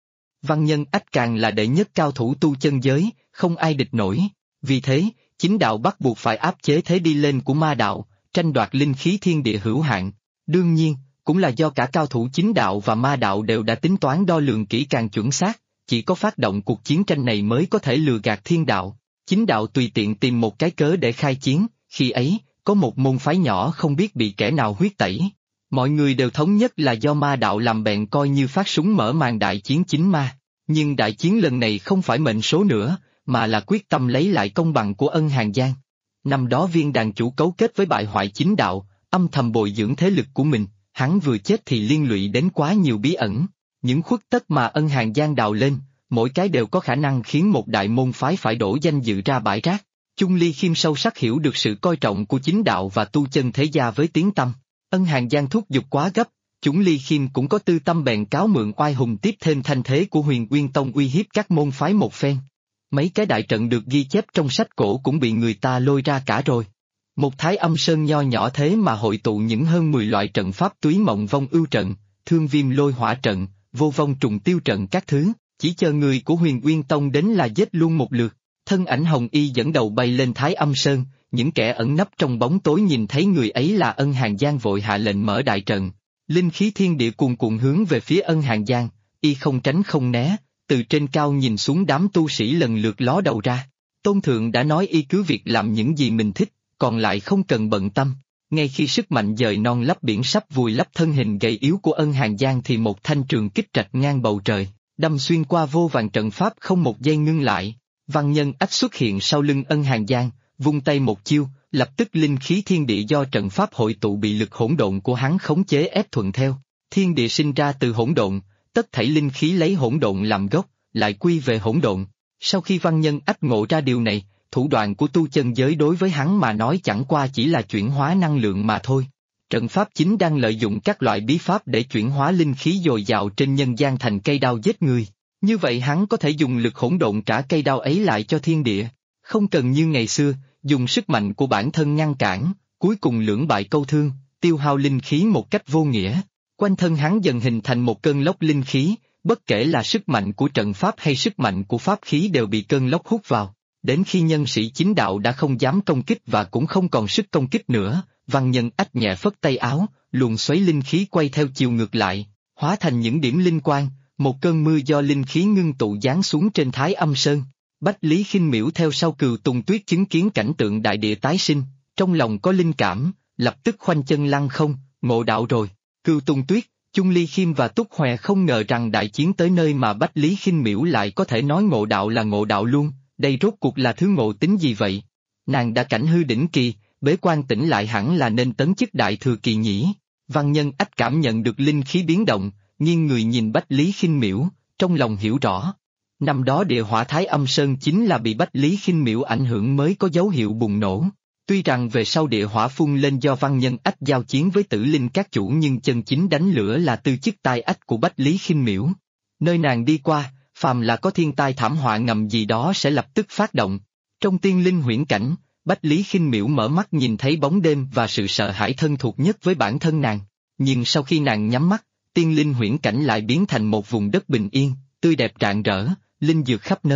Văn Nhân Ách càng là đệ nhất cao thủ tu chân giới, không ai địch nổi, vì thế, chính đạo bắt buộc phải áp chế thế đi lên của ma đạo, tranh đoạt linh khí thiên địa hữu hạn. Đương nhiên, cũng là do cả cao thủ chính đạo và ma đạo đều đã tính toán đo lường kỹ càng chuẩn xác, chỉ có phát động cuộc chiến tranh này mới có thể lừa gạt thiên đạo. Chính đạo tùy tiện tìm một cái cớ để khai chiến, khi ấy, có một môn phái nhỏ không biết bị kẻ nào huyết tẩy. Mọi người đều thống nhất là do ma đạo làm bèn coi như phát súng mở màn đại chiến chính ma. Nhưng đại chiến lần này không phải mệnh số nữa, mà là quyết tâm lấy lại công bằng của Ân Hàn Giang. Năm đó viên đàn chủ cấu kết với bại hoại chính đạo, âm thầm bồi dưỡng thế lực của mình, hắn vừa chết thì liên lụy đến quá nhiều bí ẩn. Những khuất tất mà Ân Hàn Giang đào lên, mỗi cái đều có khả năng khiến một đại môn phái phải đổ danh dự ra bãi rác. Chung Ly Khiêm sâu sắc hiểu được sự coi trọng của chính đạo và tu chân thế gia với tiếng tăm. Ân Hàn Giang thúc giục quá gấp, Chung Ly Khiêm cũng có tư tâm bèn cáo mượn oai hùng tiếp thêm thanh thế của Huyền Nguyên Tông uy hiếp các môn phái một phen. Mấy cái đại trận được ghi chép trong sách cổ cũng bị người ta lôi ra cả rồi. Một Thái Âm Sơn nho nhỏ thế mà hội tụ những hơn 10 loại trận pháp túy mộng vong ưu trận, thương viêm lôi hỏa trận, vô vong trùng tiêu trận các thứ, chỉ chờ người của Huyền Nguyên Tông đến là giết luôn một lượt. Thân ảnh Hồng Y dẫn đầu bay lên Thái Âm Sơn, những kẻ ẩn nấp trong bóng tối nhìn thấy người ấy là Ân Hàn Giang vội hạ lệnh mở đại trận. Linh khí thiên địa cuồn cuộn hướng về phía Ân Hàn Giang, y không tránh không né, từ trên cao nhìn xuống đám tu sĩ lần lượt ló đầu ra. Tôn Thượng đã nói y cứ việc làm những gì mình thích, còn lại không cần bận tâm. Ngay khi sức mạnh dời non lấp biển sắp vùi lấp thân hình gầy yếu của Ân Hàn Giang thì một thanh trường kích rạch ngang bầu trời, đâm xuyên qua vô vàn trận pháp không một giây ngưng lại. Văn Nhân Ách xuất hiện sau lưng Ân Hàn Giang, vung tay một chiêu, lập tức linh khí thiên địa do trận pháp hội tụ bị lực hỗn độn của hắn khống chế ép thuận theo. Thiên địa sinh ra từ hỗn độn, tất thảy linh khí lấy hỗn độn làm gốc, lại quy về hỗn độn. Sau khi Văn Nhân Ách ngộ ra điều này, thủ đoạn của tu chân giới đối với hắn mà nói chẳng qua chỉ là chuyển hóa năng lượng mà thôi. Trận pháp chính đang lợi dụng các loại bí pháp để chuyển hóa linh khí dồi dào trên nhân gian thành cây đao giết người. Như vậy hắn có thể dùng lực hỗn độn trả cây đao ấy lại cho thiên địa, không cần như ngày xưa, dùng sức mạnh của bản thân ngăn cản, cuối cùng lưỡng bại câu thương, tiêu hao linh khí một cách vô nghĩa. Quanh thân hắn dần hình thành một cơn lốc linh khí, bất kể là sức mạnh của trận pháp hay sức mạnh của pháp khí đều bị cơn lốc hút vào. Đến khi nhân sĩ chính đạo đã không dám công kích và cũng không còn sức công kích nữa, Văn Nhân Ách nhẹ phất tay áo, luồng xoáy linh khí quay theo chiều ngược lại, hóa thành những điểm linh quang, một cơn mưa do linh khí ngưng tụ giáng xuống trên Thái Âm Sơn. Bách Lý Khinh Miễu theo sau Cừu Tùng Tuyết chứng kiến cảnh tượng đại địa tái sinh, trong lòng có linh cảm, lập tức khoanh chân lăng không, ngộ đạo rồi. Cừu Tùng Tuyết, Chung Ly Khiêm và Túc Hòe không ngờ rằng đại chiến tới nơi mà Bách Lý Khinh Miễu lại có thể nói ngộ đạo là ngộ đạo luôn, đây rốt cuộc là thứ ngộ tính gì vậy? Nàng đã cảnh hư đỉnh kỳ, bế quan tỉnh lại hẳn là nên tấn chức đại thừa kỳ nhỉ. Văn Nhân Ách cảm nhận được linh khí biến động, nghiêng người nhìn Bách Lý Khinh Miễu, trong lòng hiểu rõ. Năm đó địa hỏa Thái Âm Sơn chính là bị Bách Lý Khinh Miễu ảnh hưởng mới có dấu hiệu bùng nổ. Tuy rằng về sau địa hỏa phun lên do Văn Nhân Ách giao chiến với Tử Linh các chủ nhưng chân chính đánh lửa là tư chức tai ách của Bách Lý Khinh Miễu. Nơi nàng đi qua, phàm là có thiên tai thảm họa ngầm gì đó sẽ lập tức phát động. Trong tiên linh huyễn cảnh, Bách Lý Khinh Miễu mở mắt nhìn thấy bóng đêm và sự sợ hãi thân thuộc nhất với bản thân nàng. Nhưng sau khi nàng nhắm mắt, tiên linh huyễn cảnh lại biến thành một vùng đất bình yên, tươi đẹp rạng rỡ, linh dược khắp nơi.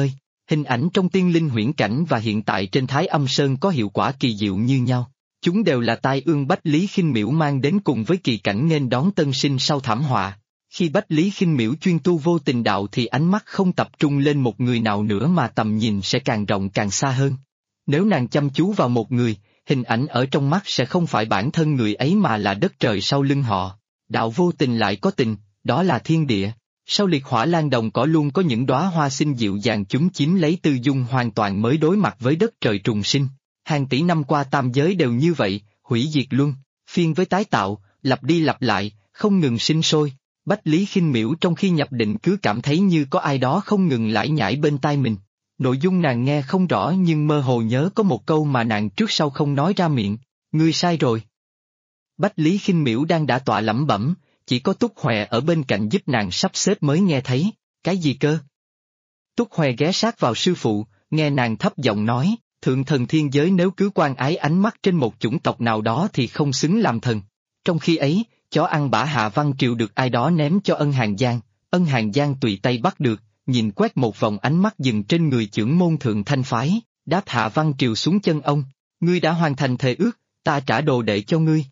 Hình ảnh trong Tiên Linh huyễn cảnh và hiện tại trên Thái Âm Sơn có hiệu quả kỳ diệu như nhau. Chúng đều là tai ương Bách Lý Khinh Miễu mang đến cùng với kỳ cảnh nghênh đón tân sinh sau thảm họa. Khi Bách Lý Khinh Miễu chuyên tu vô tình đạo thì ánh mắt không tập trung lên một người nào nữa mà tầm nhìn sẽ càng rộng càng xa hơn. Nếu nàng chăm chú vào một người, hình ảnh ở trong mắt sẽ không phải bản thân người ấy mà là đất trời sau lưng họ. Đạo vô tình lại có tình, đó là thiên địa. Sau liệt hỏa lan đồng cỏ luôn có những đóa hoa xinh dịu dàng chúng chiếm lấy tư dung hoàn toàn mới đối mặt với đất trời trùng sinh. Hàng tỷ năm qua tam giới đều như vậy, hủy diệt luân, phiên với tái tạo, lặp đi lặp lại, không ngừng sinh sôi. Bách Lý Khinh Miễu trong khi nhập định cứ cảm thấy như có ai đó không ngừng lải nhải bên tai mình. Nội dung nàng nghe không rõ nhưng mơ hồ nhớ có một câu mà nàng trước sau không nói ra miệng, ngươi sai rồi. Bách Lý Khinh Miễu đang đã tọa lẩm bẩm, chỉ có Túc Hoè ở bên cạnh giúp nàng sắp xếp mới nghe thấy, cái gì cơ? Túc Hoè ghé sát vào sư phụ, nghe nàng thấp giọng nói, thượng thần thiên giới nếu cứ quan ái ánh mắt trên một chủng tộc nào đó thì không xứng làm thần. Trong khi ấy, chó ăn bã Hạ Văn Triều được ai đó ném cho Ân Hàn Giang tùy tay bắt được, nhìn quét một vòng ánh mắt dừng trên người chưởng môn thượng thanh phái, đáp Hạ Văn Triều xuống chân ông, ngươi đã hoàn thành thề ước, ta trả đồ đệ cho ngươi.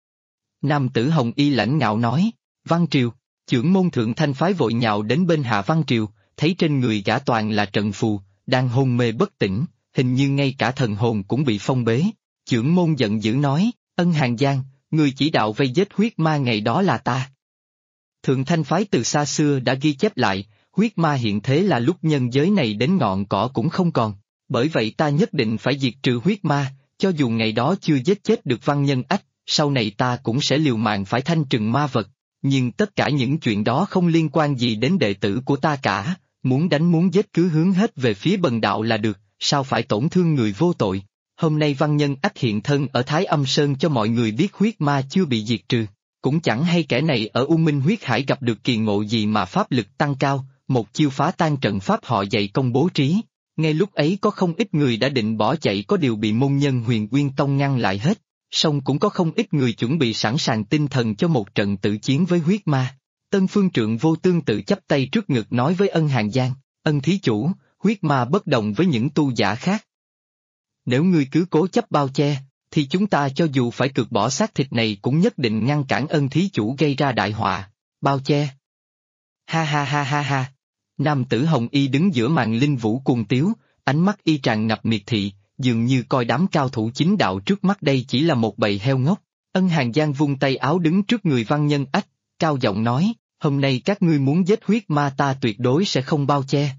Nam tử Hồng Y lãnh ngạo nói, Văn Triều, chưởng môn thượng thanh phái vội nhào đến bên Hạ Văn Triều, thấy trên người gã toàn là trận phù, đang hôn mê bất tỉnh, hình như ngay cả thần hồn cũng bị phong bế. Chưởng môn giận dữ nói, Ân Hàn Giang, người chỉ đạo vây giết huyết ma ngày đó là ta. Thượng thanh phái từ xa xưa đã ghi chép lại, huyết ma hiện thế là lúc nhân giới này đến ngọn cỏ cũng không còn, bởi vậy ta nhất định phải diệt trừ huyết ma, cho dù ngày đó chưa giết chết được văn nhân ách, sau này ta cũng sẽ liều mạng phải thanh trừng ma vật, nhưng tất cả những chuyện đó không liên quan gì đến đệ tử của ta cả, muốn đánh muốn giết cứ hướng hết về phía bần đạo là được, sao phải tổn thương người vô tội. Hôm nay văn nhân ách hiện thân ở Thái Âm Sơn cho mọi người biết huyết ma chưa bị diệt trừ, cũng chẳng hay kẻ này ở U Minh huyết hải gặp được kỳ ngộ gì mà pháp lực tăng cao, một chiêu phá tan trận pháp họ dạy công bố trí. Ngay lúc ấy có không ít người đã định bỏ chạy có điều bị môn nhân Huyền Uyên Tông ngăn lại hết, song cũng có không ít người chuẩn bị sẵn sàng tinh thần cho một trận tự chiến với huyết ma. Tân Phương Trượng Vô Tương tự chắp tay trước ngực nói với Ân Hàn Giang, Ân thí chủ, huyết ma bất đồng với những tu giả khác. Nếu ngươi cứ cố chấp bao che, thì chúng ta cho dù phải cược bỏ xác thịt này cũng nhất định ngăn cản Ân thí chủ gây ra đại họa. Bao che? Ha ha ha ha ha. Nam tử Hồng Y đứng giữa màn linh vũ cuồng tiếu, ánh mắt y tràn ngập miệt thị, dường như coi đám cao thủ chính đạo trước mắt đây chỉ là một bầy heo ngốc. Ân Hàn Giang vung tay áo đứng trước người văn nhân ách, cao giọng nói, hôm nay các ngươi muốn giết huyết ma ta tuyệt đối sẽ không bao che.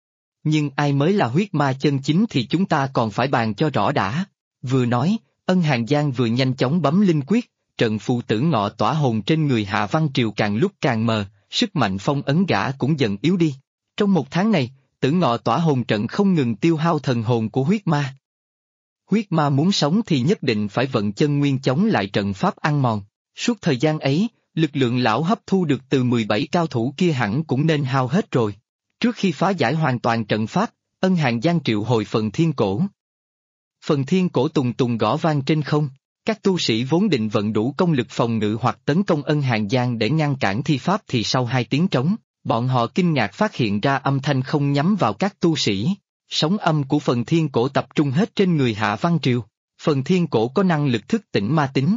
Nhưng ai mới là huyết ma chân chính thì chúng ta còn phải bàn cho rõ đã. Vừa nói, Ân Hàn Giang vừa nhanh chóng bấm linh quyết, trận phù tử ngọ tỏa hồn trên người Hạ Văn Triều càng lúc càng mờ, sức mạnh phong ấn gã cũng dần yếu đi. Trong một tháng này, tử ngọ tỏa hồn trận không ngừng tiêu hao thần hồn của huyết ma. Huyết ma muốn sống thì nhất định phải vận chân nguyên chống lại trận pháp ăn mòn. Suốt thời gian ấy, lực lượng lão hấp thu được từ 17 cao thủ kia hẳn cũng nên hao hết rồi. Trước khi phá giải hoàn toàn trận pháp, Ân Hàn Giang triệu hồi phần thiên cổ. Phần thiên cổ tùng tùng gõ vang trên không, các tu sĩ vốn định vận đủ công lực phòng ngự hoặc tấn công Ân Hàn Giang để ngăn cản thi pháp thì sau 2 tiếng trống, bọn họ kinh ngạc phát hiện ra âm thanh không nhắm vào các tu sĩ. Sóng âm của phần thiên cổ tập trung hết trên người Hạ Văn Triều. Phần thiên cổ có năng lực thức tỉnh ma tính.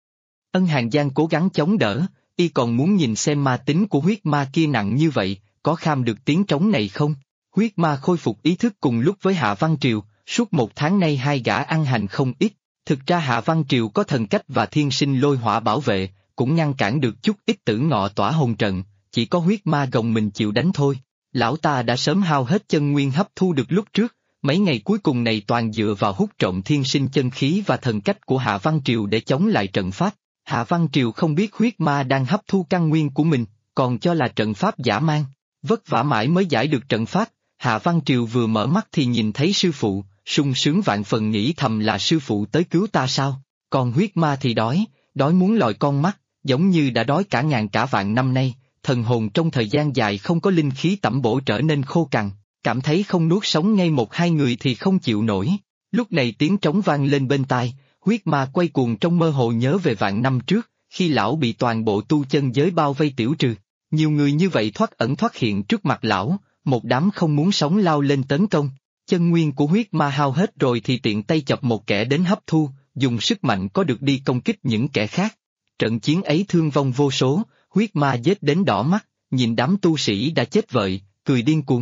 Ân Hàn Giang cố gắng chống đỡ, y còn muốn nhìn xem ma tính của huyết ma kia nặng như vậy, có kham được tiếng trống này không? Huyết ma khôi phục ý thức cùng lúc với Hạ Văn Triều, suốt 1 tháng nay hai gã ăn hành không ít. Thực ra Hạ Văn Triều có thần cách và thiên sinh lôi hỏa bảo vệ, cũng ngăn cản được chút ít tử ngọ tỏa hồn trận, chỉ có huyết ma gồng mình chịu đánh thôi. Lão ta đã sớm hao hết chân nguyên hấp thu được lúc trước, mấy ngày cuối cùng này toàn dựa vào hút trộm thiên sinh chân khí và thần cách của Hạ Văn Triều để chống lại trận pháp. Hạ Văn Triều không biết huyết ma đang hấp thu căn nguyên của mình, còn cho là trận pháp giả man. Vất vả mãi mới giải được trận pháp, Hạ Văn Triều vừa mở mắt thì nhìn thấy sư phụ, sung sướng vạn phần nghĩ thầm là sư phụ tới cứu ta sao. Còn huyết ma thì đói muốn lòi con mắt, giống như đã đói cả ngàn cả vạn năm nay. Thần hồn trong thời gian dài không có linh khí tẩm bổ trở nên khô cằn, cảm thấy không nuốt sống ngay 1-2 người thì không chịu nổi. Lúc này tiếng trống vang lên bên tai, huyết ma quay cuồng trong mơ hồ nhớ về vạn năm trước, khi lão bị toàn bộ tu chân giới bao vây tiểu trừ. Nhiều người như vậy thoát ẩn thoát hiện trước mặt lão, một đám không muốn sống lao lên tấn công. Chân nguyên của huyết ma hao hết rồi thì tiện tay chọc một kẻ đến hấp thu, dùng sức mạnh có được đi công kích những kẻ khác. Trận chiến ấy thương vong vô số, huyết ma giết đến đỏ mắt, nhìn đám tu sĩ đã chết vợi, cười điên cuồng.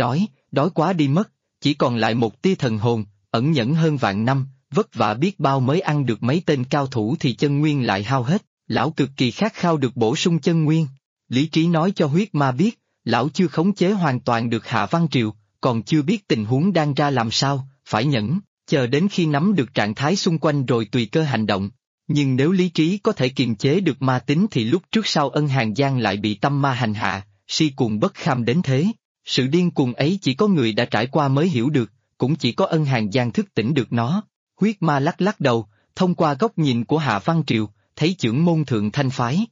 Đói quá đi mất, chỉ còn lại một tia thần hồn, ẩn nhẫn hơn vạn năm, vất vả biết bao mới ăn được mấy tên cao thủ thì chân nguyên lại hao hết, lão cực kỳ khát khao được bổ sung chân nguyên. Lý trí nói cho huyết ma biết, lão chưa khống chế hoàn toàn được Hạ Văn Triều, còn chưa biết tình huống đang ra làm sao, phải nhẫn, chờ đến khi nắm được trạng thái xung quanh rồi tùy cơ hành động. Nhưng nếu lý trí có thể kiềm chế được ma tính thì lúc trước sau Ân Hàn Giang lại bị tâm ma hành hạ, si cuồng bất kham đến thế. Sự điên cuồng ấy chỉ có người đã trải qua mới hiểu được, cũng chỉ có Ân Hàn Giang thức tỉnh được nó. Huyết ma lắc lắc đầu, thông qua góc nhìn của Hạ Văn Triều, thấy chưởng môn thượng thanh phái.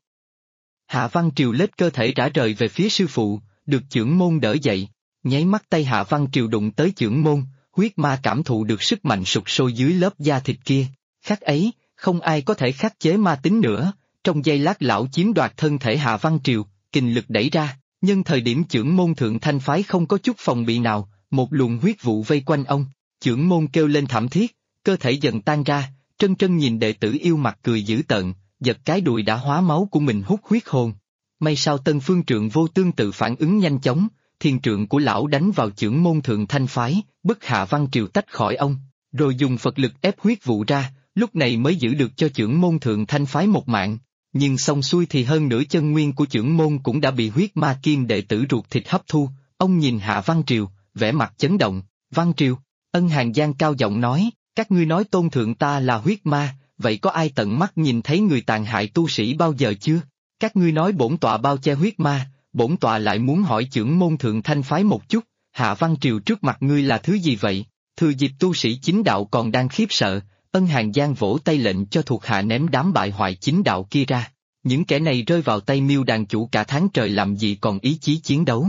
Hạ Văn Triều lết cơ thể rã rời về phía sư phụ, được chưởng môn đỡ dậy. Nháy mắt tay Hạ Văn Triều đụng tới chưởng môn, huyết ma cảm thụ được sức mạnh sụt sôi dưới lớp da thịt kia. Khắc ấy, không ai có thể khắc chế ma tính nữa. Trong giây lát lão chiếm đoạt thân thể Hạ Văn Triều, kình lực đẩy ra, nhưng thời điểm chưởng môn thượng thanh phái không có chút phòng bị nào, một luồng huyết vụ vây quanh ông. Chưởng môn kêu lên thảm thiết, cơ thể dần tan ra, trân trân nhìn đệ tử yêu mặt cười dữ tợn, giật cái đùi đã hóa máu của mình hút huyết hồn. May sao Tân Phương Trượng Vô Tương tự phản ứng nhanh chóng, thiên trượng của lão đánh vào chưởng môn thượng thanh phái, bức Hạ Văn Triều tách khỏi ông, rồi dùng Phật lực ép huyết vụ ra, lúc này mới giữ được cho chưởng môn thượng thanh phái một mạng. Nhưng xong xuôi thì hơn nửa chân nguyên của chưởng môn cũng đã bị huyết ma kim đệ tử ruột thịt hấp thu. Ông nhìn Hạ Văn Triều, vẻ mặt chấn động. Văn Triều, Ân Hàn Giang cao giọng nói, các ngươi nói tôn thượng ta là huyết ma, vậy có ai tận mắt nhìn thấy người tàn hại tu sĩ bao giờ chưa? Các ngươi nói bổn tọa bao che huyết ma, bổn tọa lại muốn hỏi chưởng môn thượng thanh phái một chút, Hạ Văn Triều trước mặt ngươi là thứ gì vậy? Thừa dịp tu sĩ chính đạo còn đang khiếp sợ, Ân Hàn Giang vỗ tay lệnh cho thuộc hạ ném đám bại hoại chính đạo kia ra. Những kẻ này rơi vào tay Miêu đàn chủ cả tháng trời làm gì còn ý chí chiến đấu.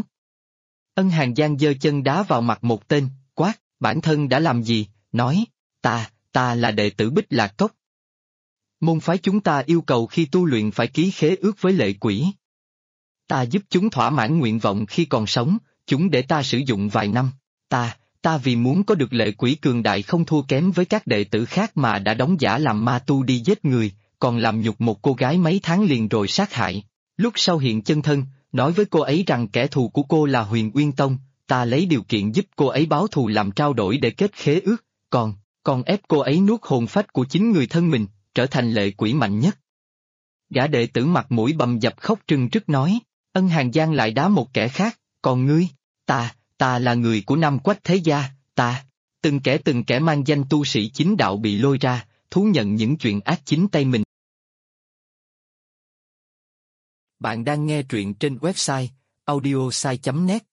Ân Hàn Giang giơ chân đá vào mặt một tên, quát, bản thân đã làm gì, nói, ta là đệ tử Bích Lạc Cốc. Môn phái chúng ta yêu cầu khi tu luyện phải ký khế ước với lệ quỷ. Ta giúp chúng thỏa mãn nguyện vọng khi còn sống, chúng để ta sử dụng vài năm. Ta vì muốn có được lệ quỷ cường đại không thua kém với các đệ tử khác mà đã đóng giả làm ma tu đi giết người, còn làm nhục một cô gái mấy tháng liền rồi sát hại. Lúc sau hiện chân thân, nói với cô ấy rằng kẻ thù của cô là Huyền Uyên Tông, ta lấy điều kiện giúp cô ấy báo thù làm trao đổi để kết khế ước, còn ép cô ấy nuốt hồn phách của chính người thân mình, trở thành lệ quỷ mạnh nhất. Gã đệ tử mặt mũi bầm dập khóc trưng trức nói, Ân Hàn Giang lại đá một kẻ khác, còn ngươi, ta là người của Nam Quách thế gia, từng kẻ mang danh tu sĩ chính đạo bị lôi ra, thú nhận những chuyện ác chính tay mình. Bạn đang nghe truyện trên website audiosai.net.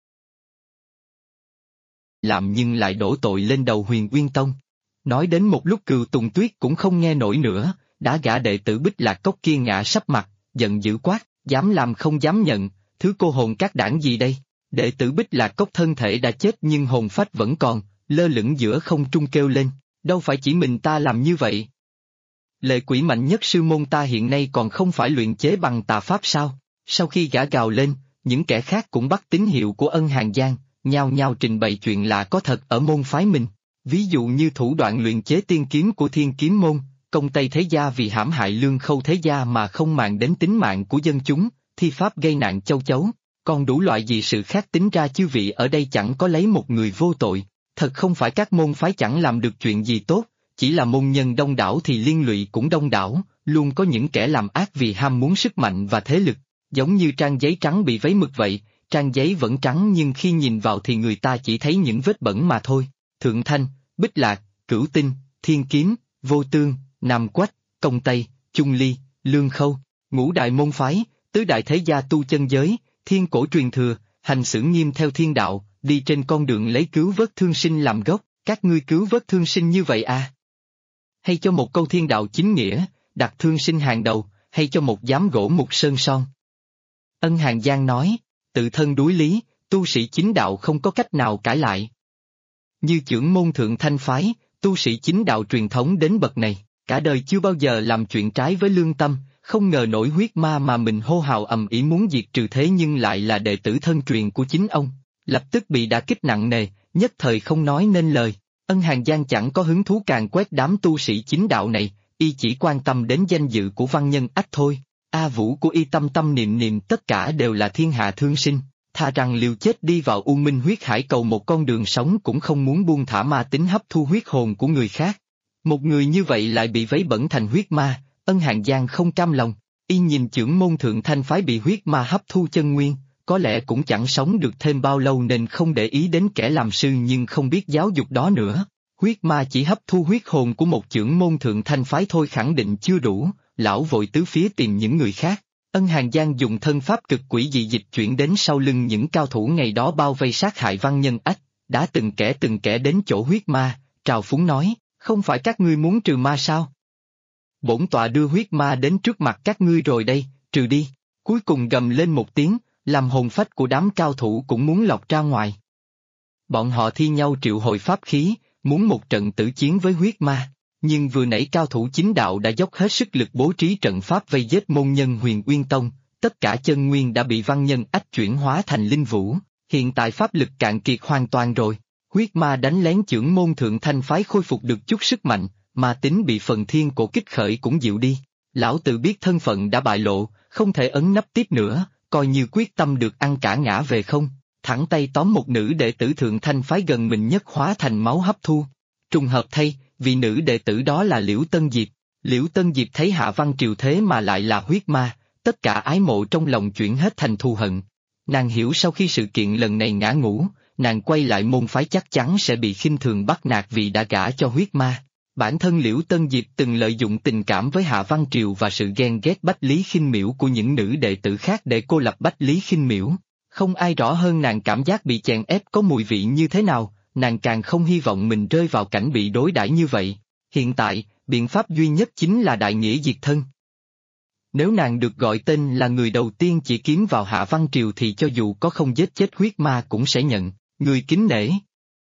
Làm nhưng lại đổ tội lên đầu Huyền Uyên Tông. Nói đến một lúc Cừu Tùng Tuyết cũng không nghe nổi nữa, đã gã đệ tử Bích Lạc Cốc kia ngã sắp mặt, giận dữ quát, dám làm không dám nhận, thứ cô hồn các đảng gì đây? Đệ tử Bích Lạc Cốc thân thể đã chết nhưng hồn phách vẫn còn, lơ lửng giữa không trung kêu lên, đâu phải chỉ mình ta làm như vậy. Lệ quỷ mạnh nhất sư môn ta hiện nay còn không phải luyện chế bằng tà pháp sao? Sau khi gã gào lên, những kẻ khác cũng bắt tín hiệu của Ân Hàn Giang, nhao nhao trình bày chuyện là có thật ở môn phái mình. Ví dụ như thủ đoạn luyện chế tiên kiếm của Thiên Kiếm môn, Công Tây thế gia vì hãm hại Lương Khâu thế gia mà không màng đến tính mạng của dân chúng, thi pháp gây nạn châu chấu, còn đủ loại gì sự khác tính ra chư vị ở đây chẳng có lấy một người vô tội. Thật không phải các môn phái chẳng làm được chuyện gì tốt, chỉ là môn nhân đông đảo thì liên lụy cũng đông đảo, luôn có những kẻ làm ác vì ham muốn sức mạnh và thế lực, giống như trang giấy trắng bị vấy mực vậy, trang giấy vẫn trắng nhưng khi nhìn vào thì người ta chỉ thấy những vết bẩn mà thôi. Thượng Thanh, Bích Lạc, Cửu Tinh, Thiên Kiếm, Vô Tương, Nam Quách, Công Tây, Chung Ly, Lương Khâu, ngũ đại môn phái, tứ đại thế gia tu chân giới, thiên cổ truyền thừa, hành xử nghiêm theo thiên đạo, đi trên con đường lấy cứu vớt thương sinh làm gốc, các ngươi cứu vớt thương sinh như vậy à? Hay cho một câu thiên đạo chính nghĩa, đặt thương sinh hàng đầu, hay cho một giám gỗ mục sơn son? Ân Hàn Giang nói, tự thân đối lý, tu sĩ chính đạo không có cách nào cãi lại. Như chưởng môn thượng thanh phái, tu sĩ chính đạo truyền thống đến bậc này, cả đời chưa bao giờ làm chuyện trái với lương tâm, không ngờ nổi huyết ma mà mình hô hào ầm ĩ muốn diệt trừ thế nhưng lại là đệ tử thân truyền của chính ông. lập tức bị đả kích nặng nề, nhất thời không nói nên lời. Ân Hàn Giang chẳng có hứng thú càn quét đám tu sĩ chính đạo này, y chỉ quan tâm đến danh dự của văn nhân ách thôi. A Vũ của y tâm tâm niệm niệm tất cả đều là thiên hạ thương sinh, thà rằng liều chết đi vào U Minh huyết hải cầu một con đường sống cũng không muốn buông thả ma tính hấp thu huyết hồn của người khác. Một người như vậy lại bị vấy bẩn thành huyết ma, Ân Hàn Giang không cam lòng, y nhìn chưởng môn thượng thanh phái bị huyết ma hấp thu chân nguyên, có lẽ cũng chẳng sống được thêm bao lâu nên không để ý đến kẻ làm sư nhưng không biết giáo dục đó nữa. Huyết ma chỉ hấp thu huyết hồn của một chưởng môn thượng thanh phái thôi khẳng định chưa đủ, lão vội tứ phía tìm những người khác. Ân Hàn Giang dùng thân pháp cực quỷ dị dịch chuyển đến sau lưng những cao thủ ngày đó bao vây sát hại văn nhân ách, đã từng kẻ đến chỗ huyết ma, trào phúng nói, không phải các ngươi muốn trừ ma sao? Bổn tọa đưa huyết ma đến trước mặt các ngươi rồi đây, trừ đi. Cuối cùng gầm lên một tiếng, làm hồn phách của đám cao thủ cũng muốn lọt ra ngoài. Bọn họ thi nhau triệu hồi pháp khí, muốn một trận tử chiến với huyết ma, nhưng vừa nãy cao thủ chính đạo đã dốc hết sức lực bố trí trận pháp vây giết môn nhân Huyền Uyên Tông, tất cả chân nguyên đã bị văn nhân ách chuyển hóa thành linh vũ, hiện tại pháp lực cạn kiệt hoàn toàn rồi. Huyết ma đánh lén chưởng môn thượng thanh phái khôi phục được chút sức mạnh, mà tính bị phần thiên cổ kích khởi cũng dịu đi. Lão tự biết thân phận đã bại lộ, không thể ấn nắp tiếp nữa, coi như quyết tâm được ăn cả ngã về không, thẳng tay tóm một nữ đệ tử thượng thanh phái gần mình nhất hóa thành máu hấp thu. Trùng hợp thay, vị nữ đệ tử đó là Liễu Tân Diệp. Liễu Tân Diệp thấy Hạ Văn Triều thế mà lại là huyết ma, tất cả ái mộ trong lòng chuyển hết thành thù hận. Nàng hiểu sau khi sự kiện lần này ngã ngũ, nàng quay lại môn phái chắc chắn sẽ bị khinh thường bắt nạt vì đã gả cho huyết ma. Bản thân Liễu Tân Diệp từng lợi dụng tình cảm với Hạ Văn Triều và sự ghen ghét Bách Lý Khinh Miễu của những nữ đệ tử khác để cô lập Bách Lý Khinh Miễu. Không ai rõ hơn nàng cảm giác bị chèn ép có mùi vị như thế nào, nàng càng không hy vọng mình rơi vào cảnh bị đối đãi như vậy. Hiện tại, biện pháp duy nhất chính là đại nghĩa diệt thân. Nếu nàng được gọi tên là người đầu tiên chỉ kiếm vào Hạ Văn Triều thì cho dù có không giết chết huyết ma cũng sẽ nhận, người kính nể.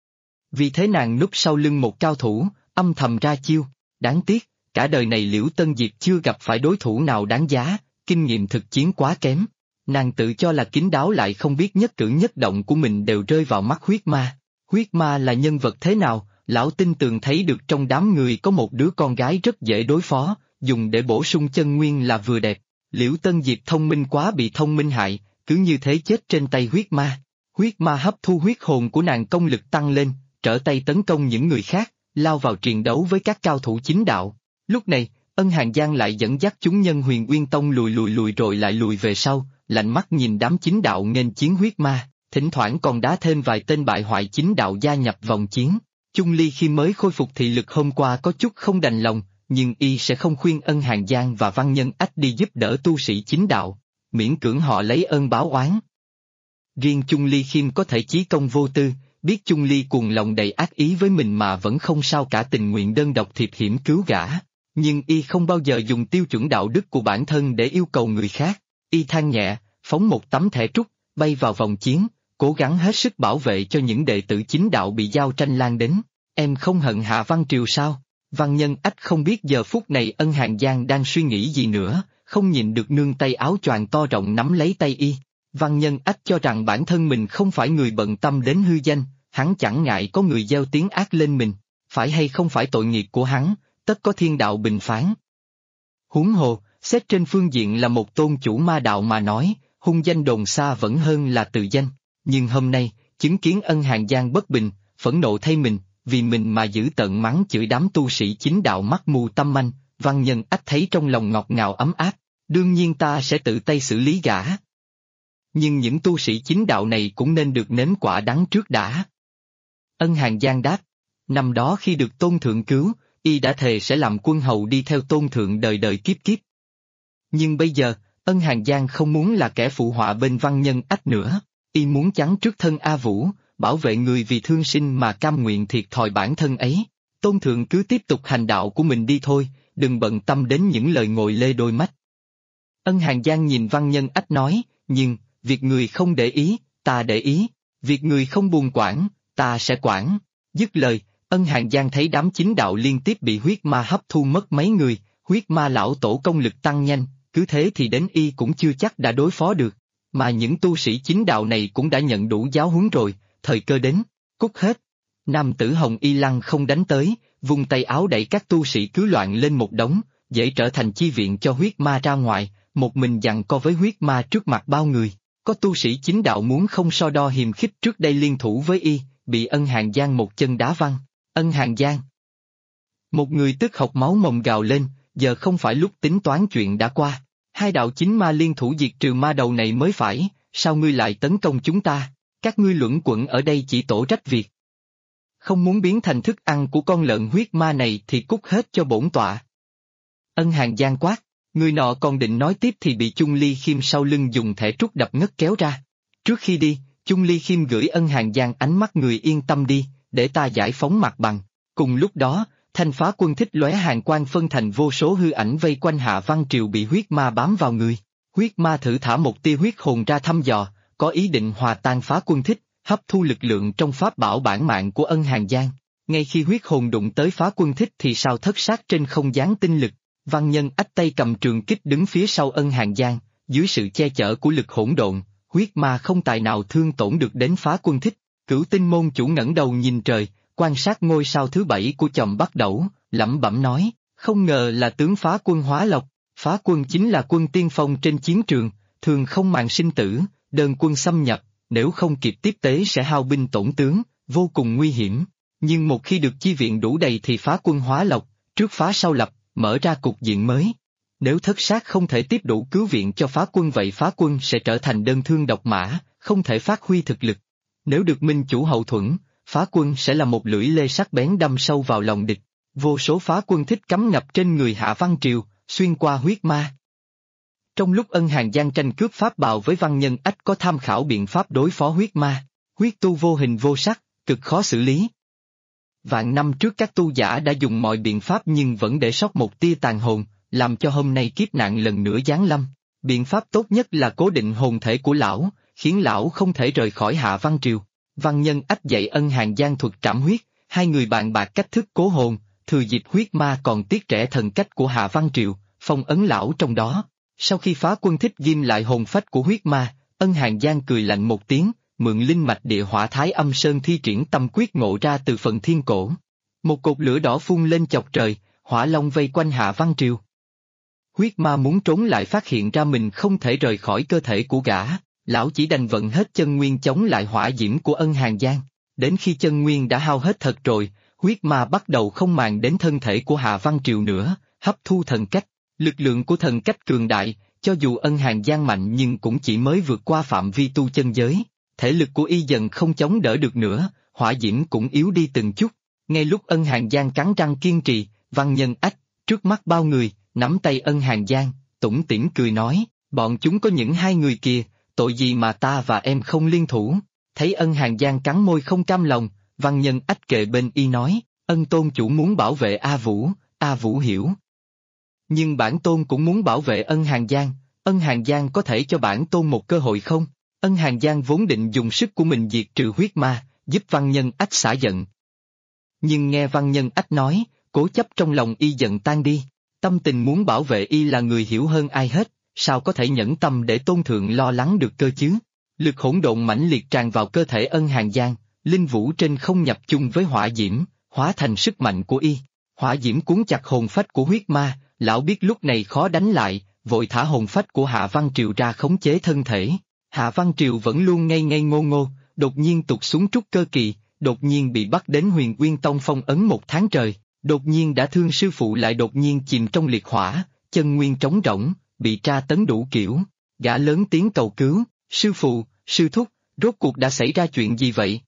Vì thế nàng núp sau lưng một cao thủ, âm thầm ra chiêu. Đáng tiếc, cả đời này Liễu Tân Diệp chưa gặp phải đối thủ nào đáng giá, kinh nghiệm thực chiến quá kém. Nàng tự cho là kín đáo lại không biết nhất cử nhất động của mình đều rơi vào mắt huyết ma. Huyết ma là nhân vật thế nào, lão tin tường thấy được trong đám người có một đứa con gái rất dễ đối phó, dùng để bổ sung chân nguyên là vừa đẹp. Liễu Tân Diệp thông minh quá bị thông minh hại, cứ như thế chết trên tay huyết ma. Huyết ma hấp thu huyết hồn của nàng công lực tăng lên, trở tay tấn công những người khác, lao vào triền đấu với các cao thủ chính đạo. Lúc này, Ân Hàn Giang lại dẫn dắt chúng nhân Huyền Uyên Tông lùi rồi lại lùi về sau, lạnh mắt nhìn đám chính đạo nghênh chiến huyết ma, thỉnh thoảng còn đá thêm vài tên bại hoại chính đạo gia nhập vòng chiến. Chung Ly khi mới khôi phục thị lực hôm qua có chút không đành lòng, nhưng y sẽ không khuyên Ân Hàn Giang và văn nhân ách đi giúp đỡ tu sĩ chính đạo, miễn cưỡng họ lấy ơn báo oán. Riêng Chung Ly Khiêm có thể chí công vô tư, biết Chung Ly cuồng lòng đầy ác ý với mình mà vẫn không sao cả tình nguyện đơn độc thiệp hiểm cứu gã, nhưng y không bao giờ dùng tiêu chuẩn đạo đức của bản thân để yêu cầu người khác. Y than nhẹ, phóng một tấm thẻ trúc, bay vào vòng chiến, cố gắng hết sức bảo vệ cho những đệ tử chính đạo bị giao tranh lan đến. Em không hận Hạ Văn Triều sao? Văn nhân ách không biết giờ phút này Ân Hàn Giang đang suy nghĩ gì nữa, không nhìn được nương tay áo choàng to rộng nắm lấy tay y. Văn nhân ách cho rằng bản thân mình không phải người bận tâm đến hư danh, hắn chẳng ngại có người gieo tiếng ác lên mình, phải hay không phải tội nghiệp của hắn, tất có thiên đạo bình phán. Huống hồ, xét trên phương diện là một tôn chủ ma đạo mà nói, hung danh đồn xa vẫn hơn là từ danh, nhưng hôm nay, chứng kiến Ân Hàn Giang bất bình, phẫn nộ thay mình, vì mình mà giữ tợn mắng chửi đám tu sĩ chính đạo mắt mù tâm manh, văn nhân ách thấy trong lòng ngọt ngào ấm áp, đương nhiên ta sẽ tự tay xử lý gã. Nhưng những tu sĩ chính đạo này cũng nên được nếm quả đắng trước đã. Ân Hàn Giang đáp, năm đó khi được Tôn Thượng cứu, y đã thề sẽ làm quân hầu đi theo Tôn Thượng đời đời kiếp kiếp. Nhưng bây giờ, Ân Hàn Giang không muốn là kẻ phụ họa bên văn nhân ách nữa, y muốn chắn trước thân A Vũ, bảo vệ người vì thương sinh mà cam nguyện thiệt thòi bản thân ấy. Tôn Thượng cứ tiếp tục hành đạo của mình đi thôi, đừng bận tâm đến những lời ngồi lê đôi mắt. Ân Hàn Giang nhìn văn nhân ách nói, nhưng, việc người không để ý, ta để ý, việc người không buồn quản, ta sẽ quản. Dứt lời, Ân Hàn Giang thấy đám chính đạo liên tiếp bị huyết ma hấp thu mất mấy người, huyết ma lão tổ công lực tăng nhanh, cứ thế thì đến y cũng chưa chắc đã đối phó được. Mà những tu sĩ chính đạo này cũng đã nhận đủ giáo huấn rồi, thời cơ đến, cút hết. Nam tử Hồng Y Lăng không đánh tới, vung tay áo đẩy các tu sĩ cứ loạn lên một đống, dễ trở thành chi viện cho huyết ma ra ngoài, một mình giằng co với huyết ma trước mặt bao người. Có tu sĩ chính đạo muốn không so đo hiềm khích trước đây liên thủ với y, bị Ân Hàn Giang một chân đá văng. Ân Hàn Giang. Một người tức học máu mồm gào lên, giờ không phải lúc tính toán chuyện đã qua. Hai đạo chính ma liên thủ diệt trừ ma đầu này mới phải, sao ngươi lại tấn công chúng ta? Các ngươi luẩn quẩn ở đây chỉ tổ trách việc. Không muốn biến thành thức ăn của con lợn huyết ma này thì cút hết cho bổn tọa. Ân Hàn Giang quát, người nọ còn định nói tiếp thì bị Chung Ly Khiêm sau lưng dùng thẻ trúc đập ngất kéo ra. Trước khi đi, Chung Ly Khiêm gửi Ân Hàn Giang ánh mắt người yên tâm đi, để ta giải phóng mặt bằng. Cùng lúc đó, Thanh Phá Quân thích lóe hàn quang phân thành vô số hư ảnh vây quanh Hạ Văn Triều bị huyết ma bám vào người. Huyết ma thử thả một tia huyết hồn ra thăm dò, có ý định hòa tan Phá Quân thích, hấp thu lực lượng trong pháp bảo bản mạng của Ân Hàn Giang. Ngay khi huyết hồn đụng tới Phá Quân thích thì sao thất sát trên không gián tinh lực. Văn Nhân Ách tay cầm trường kích đứng phía sau Ân Hàn Giang, dưới sự che chở của lực hỗn độn, huyết ma không tài nào thương tổn được đến Phá Quân thích. Cửu Tinh môn chủ ngẩng đầu nhìn trời, quan sát ngôi sao thứ 7 của chòm Bắc Đẩu, lẩm bẩm nói, không ngờ là tướng Phá Quân hóa lộc. Phá Quân chính là quân tiên phong trên chiến trường, thường không màng sinh tử, đơn quân xâm nhập, nếu không kịp tiếp tế sẽ hao binh tổn tướng, vô cùng nguy hiểm. Nhưng một khi được chi viện đủ đầy thì Phá Quân hóa lộc, trước phá sau lập, mở ra cục diện mới. Nếu thất sát không thể tiếp đủ cứu viện cho Phá Quân vậy Phá Quân sẽ trở thành đơn thương độc mã, không thể phát huy thực lực. Nếu được minh chủ hậu thuẫn, Phá Quân sẽ là một lưỡi lê sắc bén đâm sâu vào lòng địch. Vô số Phá Quân thích cắm ngập trên người Hạ Văn Triều, xuyên qua huyết ma. Trong lúc Ân Hàn Giang tranh cướp pháp bào với Văn Nhân Ách có tham khảo biện pháp đối phó huyết ma, huyết tu vô hình vô sắc, cực khó xử lý. Vạn năm trước các tu giả đã dùng mọi biện pháp nhưng vẫn để sót một tia tàn hồn, làm cho hôm nay kiếp nạn lần nữa giáng lâm. Biện pháp tốt nhất là cố định hồn thể của lão, khiến lão không thể rời khỏi Hạ Văn Triều. Văn Nhân Ách dạy Ân Hàn Giang thuật trảm huyết, hai người bàn bạc cách thức cố hồn, thừa dịp huyết ma còn tiếc rẻ thần cách của Hạ Văn Triều, phong ấn lão trong đó. Sau khi Phá Quân thích ghim lại hồn phách của huyết ma, Ân Hàn Giang cười lạnh một tiếng, mượn linh mạch địa hỏa Thái Âm Sơn thi triển tâm quyết ngộ ra từ phần thiên cổ. Một cột lửa đỏ phun lên chọc trời, hỏa long vây quanh Hạ Văn Triều. Huyết ma muốn trốn lại phát hiện ra mình không thể rời khỏi cơ thể của gã, lão chỉ đành vận hết chân nguyên chống lại hỏa diễm của Ân Hàn Giang. Đến khi chân nguyên đã hao hết thật rồi, huyết ma bắt đầu không màng đến thân thể của Hạ Văn Triều nữa, hấp thu thần cách. Lực lượng của thần cách cường đại, cho dù Ân Hàn Giang mạnh nhưng cũng chỉ mới vượt qua phạm vi tu chân giới. Thể lực của y dần không chống đỡ được nữa, hỏa diễm cũng yếu đi từng chút. Ngay lúc Ân Hàn Giang cắn răng kiên trì, Văn Nhân Ách, trước mắt bao người, nắm tay Ân Hàn Giang, tủm tỉm cười nói, bọn chúng có những hai người kìa, tội gì mà ta và em không liên thủ. Thấy Ân Hàn Giang cắn môi không cam lòng, Văn Nhân Ách kề bên y nói, Ân tôn chủ muốn bảo vệ A Vũ hiểu. Nhưng bản tôn cũng muốn bảo vệ Ân Hàn Giang có thể cho bản tôn một cơ hội không? Ân Hàn Giang vốn định dùng sức của mình diệt trừ huyết ma, giúp Văn Nhân Ách xả giận. Nhưng nghe Văn Nhân Ách nói, cố chấp trong lòng y giận tan đi, tâm tình muốn bảo vệ y là người hiểu hơn ai hết, sao có thể nhẫn tâm để tôn thượng lo lắng được cơ chứ? Lực hỗn độn mãnh liệt tràn vào cơ thể Ân Hàn Giang, linh vũ trên không nhập chung với hỏa diễm, hóa thành sức mạnh của y. Hỏa diễm cuốn chặt hồn phách của huyết ma, lão biết lúc này khó đánh lại, vội thả hồn phách của Hạ Văn Triều ra khống chế thân thể. Hạ Văn Triều vẫn luôn ngây ngây ngô ngô, đột nhiên tụt xuống trúc cơ kỳ, đột nhiên bị bắt đến Huyền Uyên Tông phong ấn 1 tháng trời, đột nhiên đã thương sư phụ lại đột nhiên chìm trong liệt hỏa, chân nguyên trống rỗng, bị tra tấn đủ kiểu. Gã lớn tiếng cầu cứu, sư phụ, sư thúc, rốt cuộc đã xảy ra chuyện gì vậy?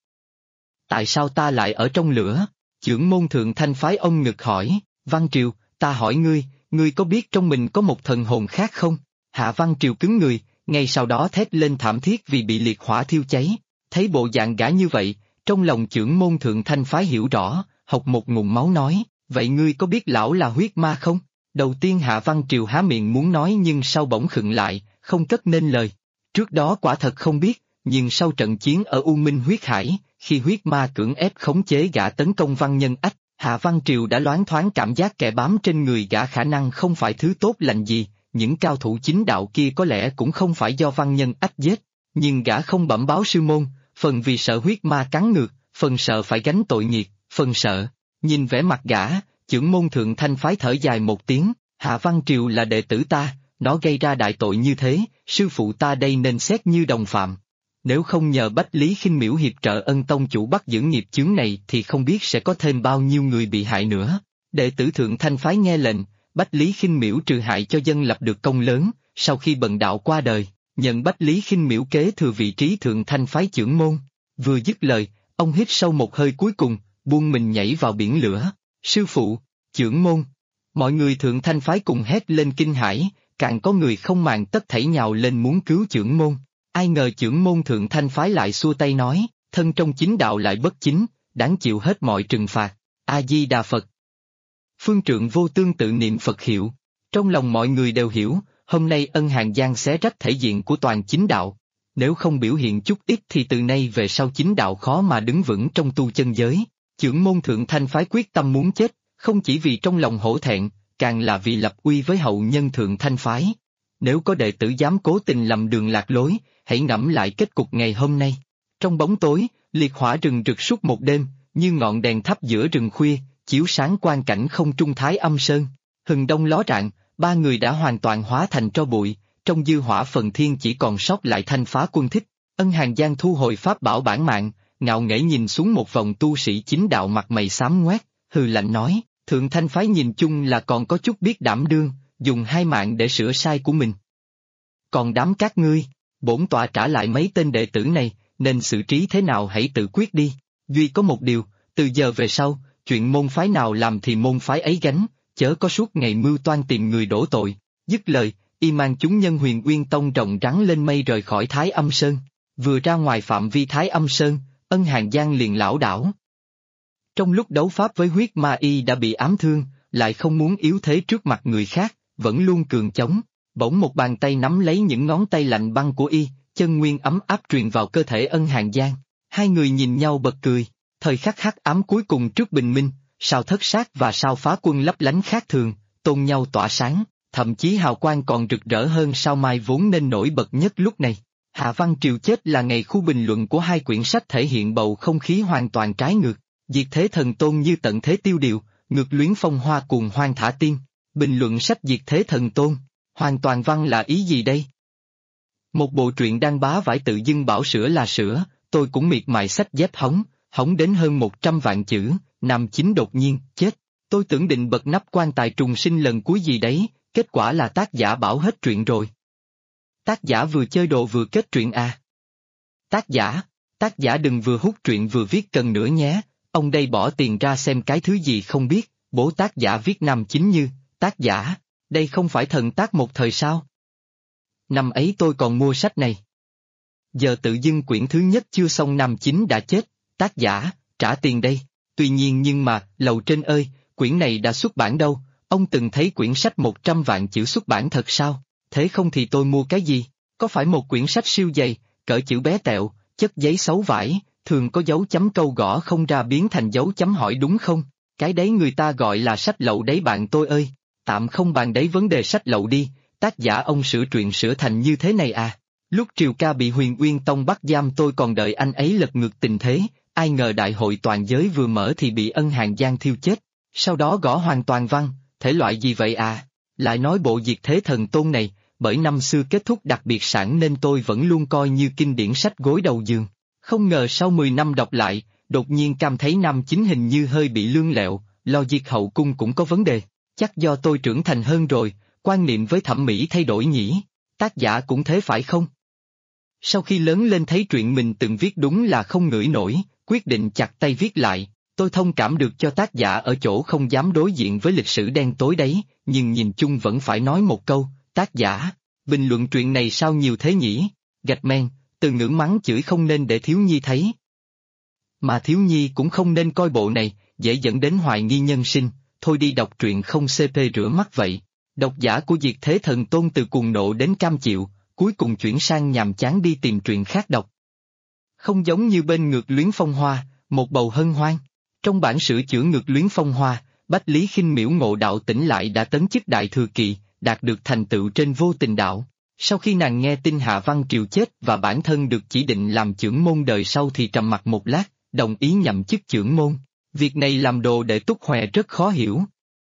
Tại sao ta lại ở trong lửa? Chưởng môn thượng thanh phái ông ngực hỏi, Văn Triều, ta hỏi ngươi có biết trong mình có một thần hồn khác không? Hạ Văn Triều cứng người, ngay sau đó thét lên thảm thiết vì bị liệt hỏa thiêu cháy. Thấy bộ dạng gã như vậy, trong lòng chưởng môn thượng thanh phái hiểu rõ, hộc một ngụm máu nói, vậy ngươi có biết lão là huyết ma không? Đầu tiên Hạ Văn Triều há miệng muốn nói nhưng sau bỗng khựng lại, không cất nên lời. Trước đó quả thật không biết, nhưng sau trận chiến ở U Minh huyết hải, khi huyết ma cưỡng ép khống chế gã tấn công Văn Nhân Ách, Hạ Văn Triều đã loáng thoáng cảm giác kẻ bám trên người gã khả năng không phải thứ tốt lành gì, những cao thủ chính đạo kia có lẽ cũng không phải do văn nhân ách giết, nhưng gã không bẩm báo sư môn, phần vì sợ huyết ma cắn ngược, phần sợ phải gánh tội nghiệt, phần sợ. Nhìn vẻ mặt gã, chưởng môn Thượng Thanh phái thở dài một tiếng, Hạ Văn Triều là đệ tử ta, nó gây ra đại tội như thế, sư phụ ta đây nên xét như đồng phạm. Nếu không nhờ Bách Lý Khinh Miễu hiệp trợ Ân tông chủ bắt giữ nghiệp chướng này thì không biết sẽ có thêm bao nhiêu người bị hại nữa. Đệ tử Thượng Thanh phái nghe lệnh, Bách Lý Khinh Miễu trừ hại cho dân lập được công lớn, sau khi bần đạo qua đời, nhận Bách Lý Khinh Miễu kế thừa vị trí Thượng Thanh phái chưởng môn. Vừa dứt lời, ông hít sâu một hơi cuối cùng, buông mình nhảy vào biển lửa. Sư phụ, chưởng môn. Mọi người Thượng Thanh phái cùng hét lên kinh hãi, càng có người không màng tất thảy nhào lên muốn cứu chưởng môn. Ai ngờ chưởng môn Thượng Thanh phái lại xua tay nói, thân trong chính đạo lại bất chính, đáng chịu hết mọi trừng phạt. A-di-đà Phật. Phương Trượng Vô Tương tự niệm Phật hiệu. Trong lòng mọi người đều hiểu, hôm nay Ân Hàng Giang xé rách thể diện của toàn chính đạo. Nếu không biểu hiện chút ít thì từ nay về sau chính đạo khó mà đứng vững trong tu chân giới. Chưởng môn Thượng Thanh phái quyết tâm muốn chết, không chỉ vì trong lòng hổ thẹn, càng là vì lập uy với hậu nhân Thượng Thanh phái. Nếu có đệ tử dám cố tình lầm đường lạc lối, hãy ngẫm lại kết cục ngày hôm nay. Trong bóng tối, liệt hỏa rừng rực suốt một đêm, như ngọn đèn thắp giữa rừng khuya, chiếu sáng quang cảnh không trung Thái Âm Sơn. Hừng đông ló rạng, ba người đã hoàn toàn hóa thành tro bụi, trong dư hỏa phần thiên chỉ còn sót lại Thanh Phá Quân Thích. Ân Hàng Giang thu hồi pháp bảo bản mạng, ngạo nghễ nhìn xuống một vòng tu sĩ chính đạo mặt mày xám ngoét, hừ lạnh nói, Thượng Thanh phái nhìn chung là còn có chút biết đảm đương, dùng hai mạng để sửa sai của mình. Còn đám các ngươi, bổn tọa trả lại mấy tên đệ tử này, nên xử trí thế nào hãy tự quyết đi. Duy có một điều, từ giờ về sau, chuyện môn phái nào làm thì môn phái ấy gánh, chớ có suốt ngày mưu toan tìm người đổ tội. Dứt lời, y mang chúng nhân Huyền Uyên Tông rồng rắn lên mây rời khỏi Thái Âm Sơn. Vừa ra ngoài phạm vi Thái Âm Sơn, Ân Hàng Giang liền lảo đảo. Trong lúc đấu pháp với huyết ma y đã bị ám thương, lại không muốn yếu thế trước mặt người khác, vẫn luôn cường chống. Bỗng một bàn tay nắm lấy những ngón tay lạnh băng của y, chân nguyên ấm áp truyền vào cơ thể Ân Hàng Giang. Hai người nhìn nhau bật cười, thời khắc hắc ám cuối cùng trước bình minh, sao thất sát và sao phá quân lấp lánh khác thường, tôn nhau tỏa sáng, thậm chí hào quang còn rực rỡ hơn sao mai vốn nên nổi bật nhất lúc này. Hạ Văn Triều chết là ngày khu bình luận của hai quyển sách thể hiện bầu không khí hoàn toàn trái ngược, diệt thế thần tôn như tận thế tiêu điều, ngược luyến phong hoa cuồng hoang thả tiên. Bình luận sách diệt thế thần tôn, hoàn toàn văn là ý gì đây? Một bộ truyện đang bá vải tự dưng bảo sửa là sửa, tôi cũng miệt mài sách dép hóng đến hơn 100 vạn chữ, Nam Chính đột nhiên, chết. Tôi tưởng định bật nắp quan tài trùng sinh lần cuối gì đấy, kết quả là tác giả bảo hết truyện rồi. Tác giả vừa chơi đồ vừa kết truyện à? Tác giả đừng vừa hút truyện vừa viết cần nữa nhé, ông đây bỏ tiền ra xem cái thứ gì không biết, bố tác giả viết Nam Chính như, tác giả, đây không phải thần tác một thời sao? Năm ấy tôi còn mua sách này. Giờ tự dưng quyển thứ nhất chưa xong Nam Chính đã chết, tác giả, trả tiền đây. Tuy nhiên nhưng mà, lầu trên ơi, quyển này đã xuất bản đâu, ông từng thấy quyển sách 100 vạn chữ xuất bản thật sao? Thế không thì tôi mua cái gì? Có phải một quyển sách siêu dày, cỡ chữ bé tẹo, chất giấy xấu vải, thường có dấu chấm câu gõ không ra biến thành dấu chấm hỏi đúng không? Cái đấy người ta gọi là sách lậu đấy bạn tôi ơi. Tạm không bàn đấy vấn đề sách lậu đi, tác giả ông sửa truyện sửa thành như thế này à? Lúc Triều Ca bị Huyền Uyên Tông bắt giam tôi còn đợi anh ấy lật ngược tình thế, ai ngờ đại hội toàn giới vừa mở thì bị Ân Hàng Giang thiêu chết, sau đó gõ hoàn toàn văn, thể loại gì vậy à? Lại nói bộ diệt thế thần tôn này, bởi năm xưa kết thúc đặc biệt sản nên tôi vẫn luôn coi như kinh điển sách gối đầu giường. Không ngờ sau 10 năm đọc lại, đột nhiên cảm thấy Nam Chính hình như hơi bị lương lẹo, logic hậu cung cũng có vấn đề. Chắc do tôi trưởng thành hơn rồi, quan niệm với thẩm mỹ thay đổi nhỉ, tác giả cũng thế phải không? Sau khi lớn lên thấy truyện mình từng viết đúng là không ngửi nổi, quyết định chặt tay viết lại, tôi thông cảm được cho tác giả ở chỗ không dám đối diện với lịch sử đen tối đấy, nhưng nhìn chung vẫn phải nói một câu, tác giả, bình luận truyện này sao nhiều thế nhỉ, gạch men, từ ngữ mắng chửi không nên để thiếu nhi thấy. Mà thiếu nhi cũng không nên coi bộ này, dễ dẫn đến hoài nghi nhân sinh. Thôi đi đọc truyện không CP rửa mắt vậy. Độc giả của diệt thế thần tôn từ cuồng nộ đến cam chịu, cuối cùng chuyển sang nhàm chán đi tìm truyện khác đọc. Không giống như bên ngược luyến phong hoa, một bầu hân hoan. Trong bản sửa chữa ngược luyến phong hoa, Bách Lý Khinh Miễu ngộ đạo tỉnh lại đã tấn chức đại thừa kỳ, đạt được thành tựu trên vô tình đạo. Sau khi nàng nghe tin Hạ Văn Triều chết và bản thân được chỉ định làm chưởng môn đời sau thì trầm mặc một lát, đồng ý nhậm chức chưởng môn. Việc này làm đồ đệ Túc Hoè rất khó hiểu.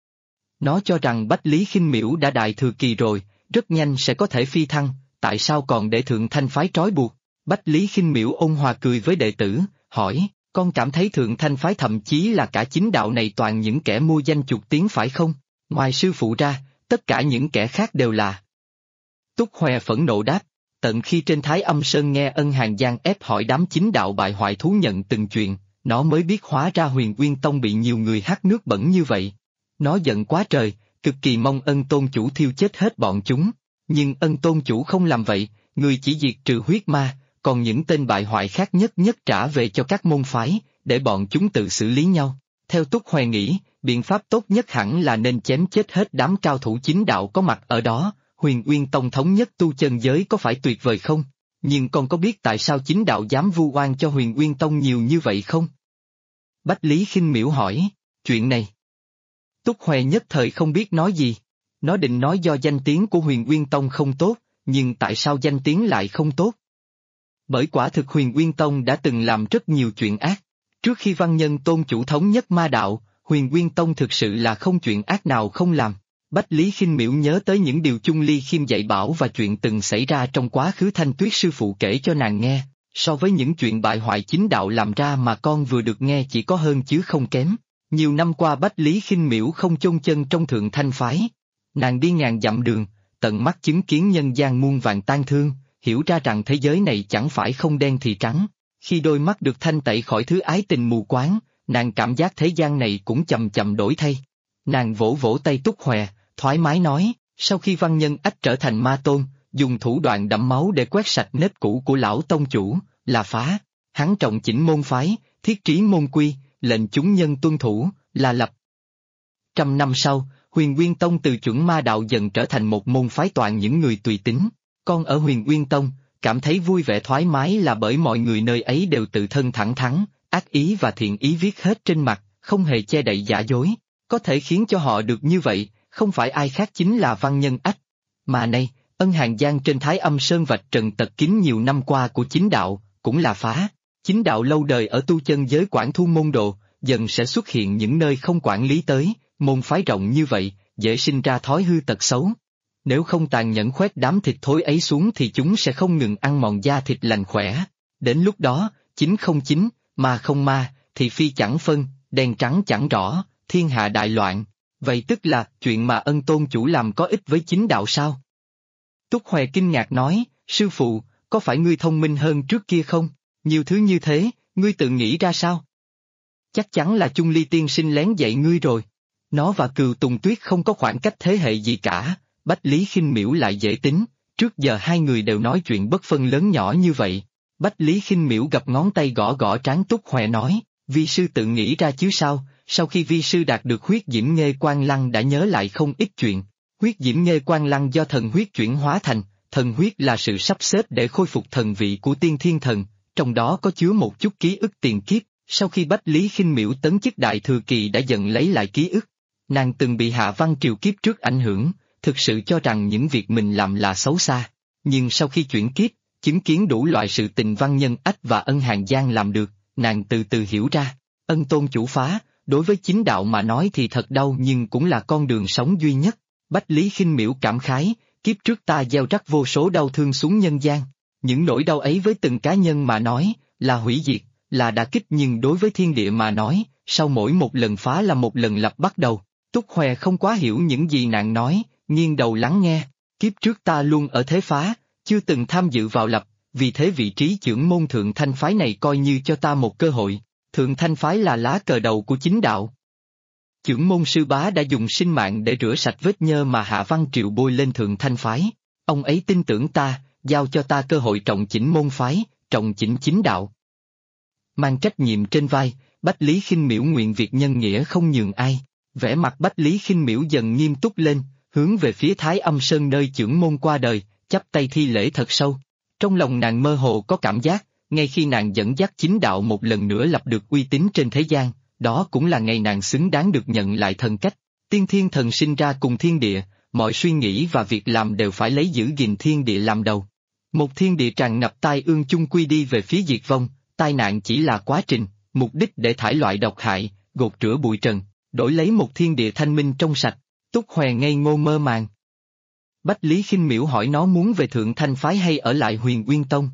Nó cho rằng Bách Lý Khinh Miễu đã đại thừa kỳ rồi, rất nhanh sẽ có thể phi thăng, tại sao còn để Thượng Thanh phái trói buộc? Bách Lý Khinh Miễu ôn hòa cười với đệ tử, hỏi, con cảm thấy Thượng Thanh phái thậm chí là cả chính đạo này toàn những kẻ mua danh chuộc tiếng phải không? Ngoài sư phụ ra, tất cả những kẻ khác đều là. Túc Hoè phẫn nộ đáp, tận khi trên Thái Âm Sơn nghe Ân Hàn Giang ép hỏi đám chính đạo bại hoại thú nhận từng chuyện, nó mới biết hóa ra Huyền Nguyên Tông bị nhiều người hắt nước bẩn như vậy. Nó giận quá trời, cực kỳ mong Ân tôn chủ thiêu chết hết bọn chúng, nhưng Ân tôn chủ không làm vậy, người chỉ diệt trừ huyết ma, còn những tên bại hoại khác nhất nhất trả về cho các môn phái, để bọn chúng tự xử lý nhau. Theo Túc Hoè nghĩ, biện pháp tốt nhất hẳn là nên chém chết hết đám cao thủ chính đạo có mặt ở đó. Huyền Nguyên Tông thống nhất tu chân giới có phải tuyệt vời không? Nhưng con có biết tại sao chính đạo dám vu oan cho Huyền Nguyên Tông nhiều như vậy không? Bách Lý Khinh Miễu hỏi, chuyện này. Túc Hoè nhất thời không biết nói gì. Nó định nói do danh tiếng của Huyền Nguyên Tông không tốt, nhưng tại sao danh tiếng lại không tốt? Bởi quả thực Huyền Nguyên Tông đã từng làm rất nhiều chuyện ác. Trước khi Văn Nhân tôn chủ thống nhất ma đạo, Huyền Nguyên Tông thực sự là không chuyện ác nào không làm. Bách Lý Khinh Miễu nhớ tới những điều Chung Ly Khiêm dạy bảo và chuyện từng xảy ra trong quá khứ Thanh Tuyết sư phụ kể cho nàng nghe, so với những chuyện bại hoại chính đạo làm ra mà con vừa được nghe chỉ có hơn chứ không kém. Nhiều năm qua Bách Lý Khinh Miễu không chôn chân trong Thượng Thanh phái. Nàng đi ngàn dặm đường, tận mắt chứng kiến nhân gian muôn vàn tan thương, hiểu ra rằng thế giới này chẳng phải không đen thì trắng. Khi đôi mắt được thanh tẩy khỏi thứ ái tình mù quáng, nàng cảm giác thế gian này cũng chậm chậm đổi thay. Nàng vỗ vỗ tay Túc Hoè, thoải mái nói, sau khi Văn Nhân Ách trở thành ma tôn, dùng thủ đoạn đẫm máu để quét sạch nếp cũ của lão tông chủ, là phá. Hắn trọng chỉnh môn phái, thiết trí môn quy, lệnh chúng nhân tuân thủ, là lập. 100 năm sau, Huyền Nguyên Tông từ chuẩn ma đạo dần trở thành một môn phái toàn những người tùy tín. Con ở Huyền Nguyên Tông, cảm thấy vui vẻ thoải mái là bởi mọi người nơi ấy đều tự thân thẳng thắn, ác ý và thiện ý viết hết trên mặt, không hề che đậy giả dối. Có thể khiến cho họ được như vậy, không phải ai khác chính là Văn Nhân Ách. Mà nay, Ân Hàn Giang trên Thái Âm Sơn vạch trần tật kín nhiều năm qua của chính đạo, cũng là phá. Chính đạo lâu đời ở tu chân giới quản thu môn đồ, dần sẽ xuất hiện những nơi không quản lý tới, môn phái rộng như vậy, dễ sinh ra thói hư tật xấu. Nếu không tàn nhẫn khoét đám thịt thối ấy xuống thì chúng sẽ không ngừng ăn mòn da thịt lành khỏe. Đến lúc đó, chính không chính, ma không ma, thì phi chẳng phân, đen trắng chẳng rõ, thiên hạ đại loạn. Vậy tức là chuyện mà Ân tôn chủ làm có ích với chính đạo sao? Túc Hoè kinh ngạc nói, sư phụ, có phải ngươi thông minh hơn trước kia không? Nhiều thứ như thế, ngươi tự nghĩ ra sao? Chắc chắn là Chung Ly tiên sinh lén dạy ngươi rồi. Nó và Cừu Tùng Tuyết không có khoảng cách thế hệ gì cả, Bách Lý Khinh Miễu lại dễ tính, trước giờ hai người đều nói chuyện bất phân lớn nhỏ như vậy. Bách Lý Khinh Miễu gập ngón tay gõ gõ trán Túc Hoè nói, vi sư tự nghĩ ra chứ sao, sau khi vi sư đạt được huyết diễm nghê quan lăng đã nhớ lại không ít chuyện. Huyết diễm nghê quan lăng do thần huyết chuyển hóa thành, thần huyết là sự sắp xếp để khôi phục thần vị của tiên thiên thần, trong đó có chứa một chút ký ức tiền kiếp, sau khi Bách Lý Khinh Miễu tấn chức đại thừa kỳ đã dần lấy lại ký ức. Nàng từng bị Hạ Văn Triều kiếp trước ảnh hưởng, thực sự cho rằng những việc mình làm là xấu xa, nhưng sau khi chuyển kiếp, chứng kiến đủ loại sự tình Văn Nhân Ách và Ân Hàn Giang làm được, nàng từ từ hiểu ra, Ân tôn chủ phá, đối với chính đạo mà nói thì thật đau nhưng cũng là con đường sống duy nhất. Bách Lý Khinh Miễu cảm khái, kiếp trước ta gieo rắc vô số đau thương xuống nhân gian, những nỗi đau ấy với từng cá nhân mà nói, là hủy diệt, là đả kích nhưng đối với thiên địa mà nói, sau mỗi một lần phá là một lần lập bắt đầu. Túc Hoè không quá hiểu những gì nàng nói, nghiêng đầu lắng nghe, kiếp trước ta luôn ở thế phá, chưa từng tham dự vào lập, vì thế vị trí chưởng môn Thượng Thanh phái này coi như cho ta một cơ hội. Thượng Thanh phái là lá cờ đầu của chính đạo. Chưởng môn sư bá đã dùng sinh mạng để rửa sạch vết nhơ mà Hạ Văn Triều bôi lên Thượng Thanh phái. Ông ấy tin tưởng ta, giao cho ta cơ hội trọng chỉnh môn phái, trọng chỉnh chính đạo. Mang trách nhiệm trên vai, Bách Lý Khinh Miễu nguyện việc nhân nghĩa không nhường ai. Vẻ mặt Bách Lý Khinh Miễu dần nghiêm túc lên, hướng về phía Thái Âm Sơn nơi chưởng môn qua đời, chắp tay thi lễ thật sâu. Trong lòng nàng mơ hồ có cảm giác, ngay khi nàng dẫn dắt chính đạo một lần nữa lập được uy tín trên thế gian, đó cũng là ngày nàng xứng đáng được nhận lại thần cách. Tiên thiên thần sinh ra cùng thiên địa, mọi suy nghĩ và việc làm đều phải lấy giữ gìn thiên địa làm đầu. Một thiên địa tràn ngập tai ương chung quy đi về phía diệt vong, tai nạn chỉ là quá trình, mục đích để thải loại độc hại, gột rửa bụi trần, đổi lấy một thiên địa thanh minh trong sạch. Túc Hoè ngây ngô mơ màng. Bách Lý Khinh Miễu hỏi nó muốn về Thượng Thanh Phái hay ở lại Huyền Uyên Tông.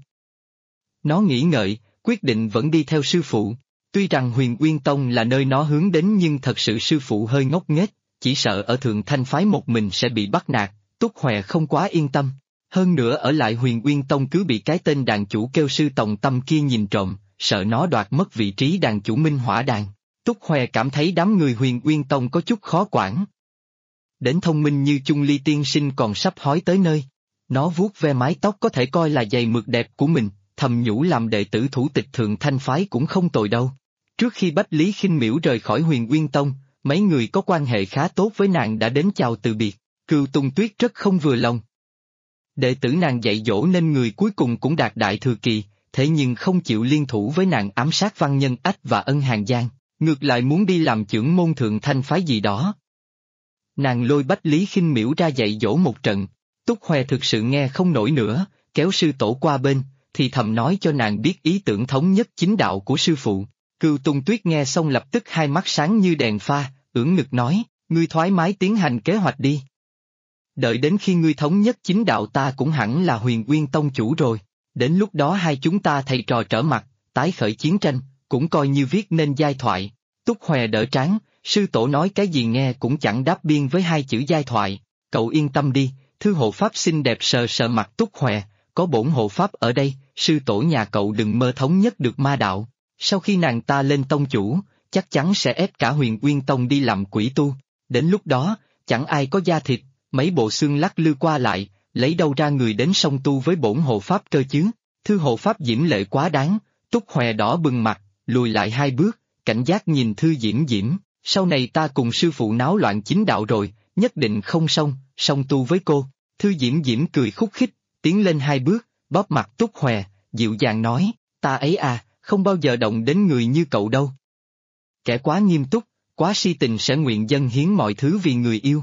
Nó nghĩ ngợi, quyết định vẫn đi theo sư phụ. Tuy rằng Huyền Uyên Tông là nơi nó hướng đến nhưng thật sự sư phụ hơi ngốc nghếch, chỉ sợ ở Thượng Thanh Phái một mình sẽ bị bắt nạt, Túc Hoè không quá yên tâm. Hơn nữa ở lại Huyền Uyên Tông cứ bị cái tên đàn chủ kêu sư Tòng Tâm kia nhìn trộm, sợ nó đoạt mất vị trí đàn chủ Minh Hỏa Đàn. Túc Hoè cảm thấy đám người Huyền Uyên Tông có chút khó quản. Đến thông minh như Chung Ly tiên sinh còn sắp hói tới nơi. Nó vuốt ve mái tóc có thể coi là giày mượt đẹp của mình, thầm nhủ làm đệ tử thủ tịch Thượng Thanh Phái cũng không tồi đâu. Trước khi Bách Lý Khinh Miễu rời khỏi Huyền Uyên Tông, mấy người có quan hệ khá tốt với nàng đã đến chào từ biệt. Cừu Tung Tuyết rất không vừa lòng. Đệ tử nàng dạy dỗ nên người cuối cùng cũng đạt đại thừa kỳ, thế nhưng không chịu liên thủ với nàng ám sát Văn Nhân Ách và Ân Hàng Giang, ngược lại muốn đi làm chưởng môn Thượng Thanh Phái gì đó. Nàng lôi Bách Lý Khinh Miễu ra dạy dỗ một trận, Túc Hoè thực sự nghe không nổi nữa, kéo sư tổ qua bên, thì thầm nói cho nàng biết ý tưởng thống nhất chính đạo của sư phụ. Cừu Tung Tuyết nghe xong lập tức hai mắt sáng như đèn pha, ưỡn ngực nói, ngươi thoải mái tiến hành kế hoạch đi. Đợi đến khi ngươi thống nhất chính đạo ta cũng hẳn là Huyền Uyên Tông chủ rồi, đến lúc đó hai chúng ta thầy trò trở mặt, tái khởi chiến tranh, cũng coi như viết nên giai thoại. Túc Hoè đỡ trán, sư tổ nói cái gì nghe cũng chẳng đáp biên với hai chữ giai thoại, cậu yên tâm đi. Thư hộ pháp xinh đẹp sờ sờ mặt Túc Hoè, có bổn hộ pháp ở đây, sư tổ nhà cậu đừng mơ thống nhất được ma đạo. Sau khi nàng ta lên tông chủ, chắc chắn sẽ ép cả Huyền Uyên Tông đi làm quỷ tu. Đến lúc đó, chẳng ai có da thịt, mấy bộ xương lắc lư qua lại, lấy đâu ra người đến song tu với bổn hộ pháp cơ chứ. Thư hộ pháp diễm lệ quá đáng, Túc Hoè đỏ bừng mặt, lùi lại hai bước, cảnh giác nhìn Thư Diễm Diễm. Sau này ta cùng sư phụ náo loạn chính đạo rồi, nhất định không song tu với cô. Thư Diễm Diễm cười khúc khích, tiến lên hai bước, bóp mặt Túc Hoè, dịu dàng nói, ta ấy à, không bao giờ động đến người như cậu đâu. Kẻ quá nghiêm túc, quá si tình sẽ nguyện dâng hiến mọi thứ vì người yêu.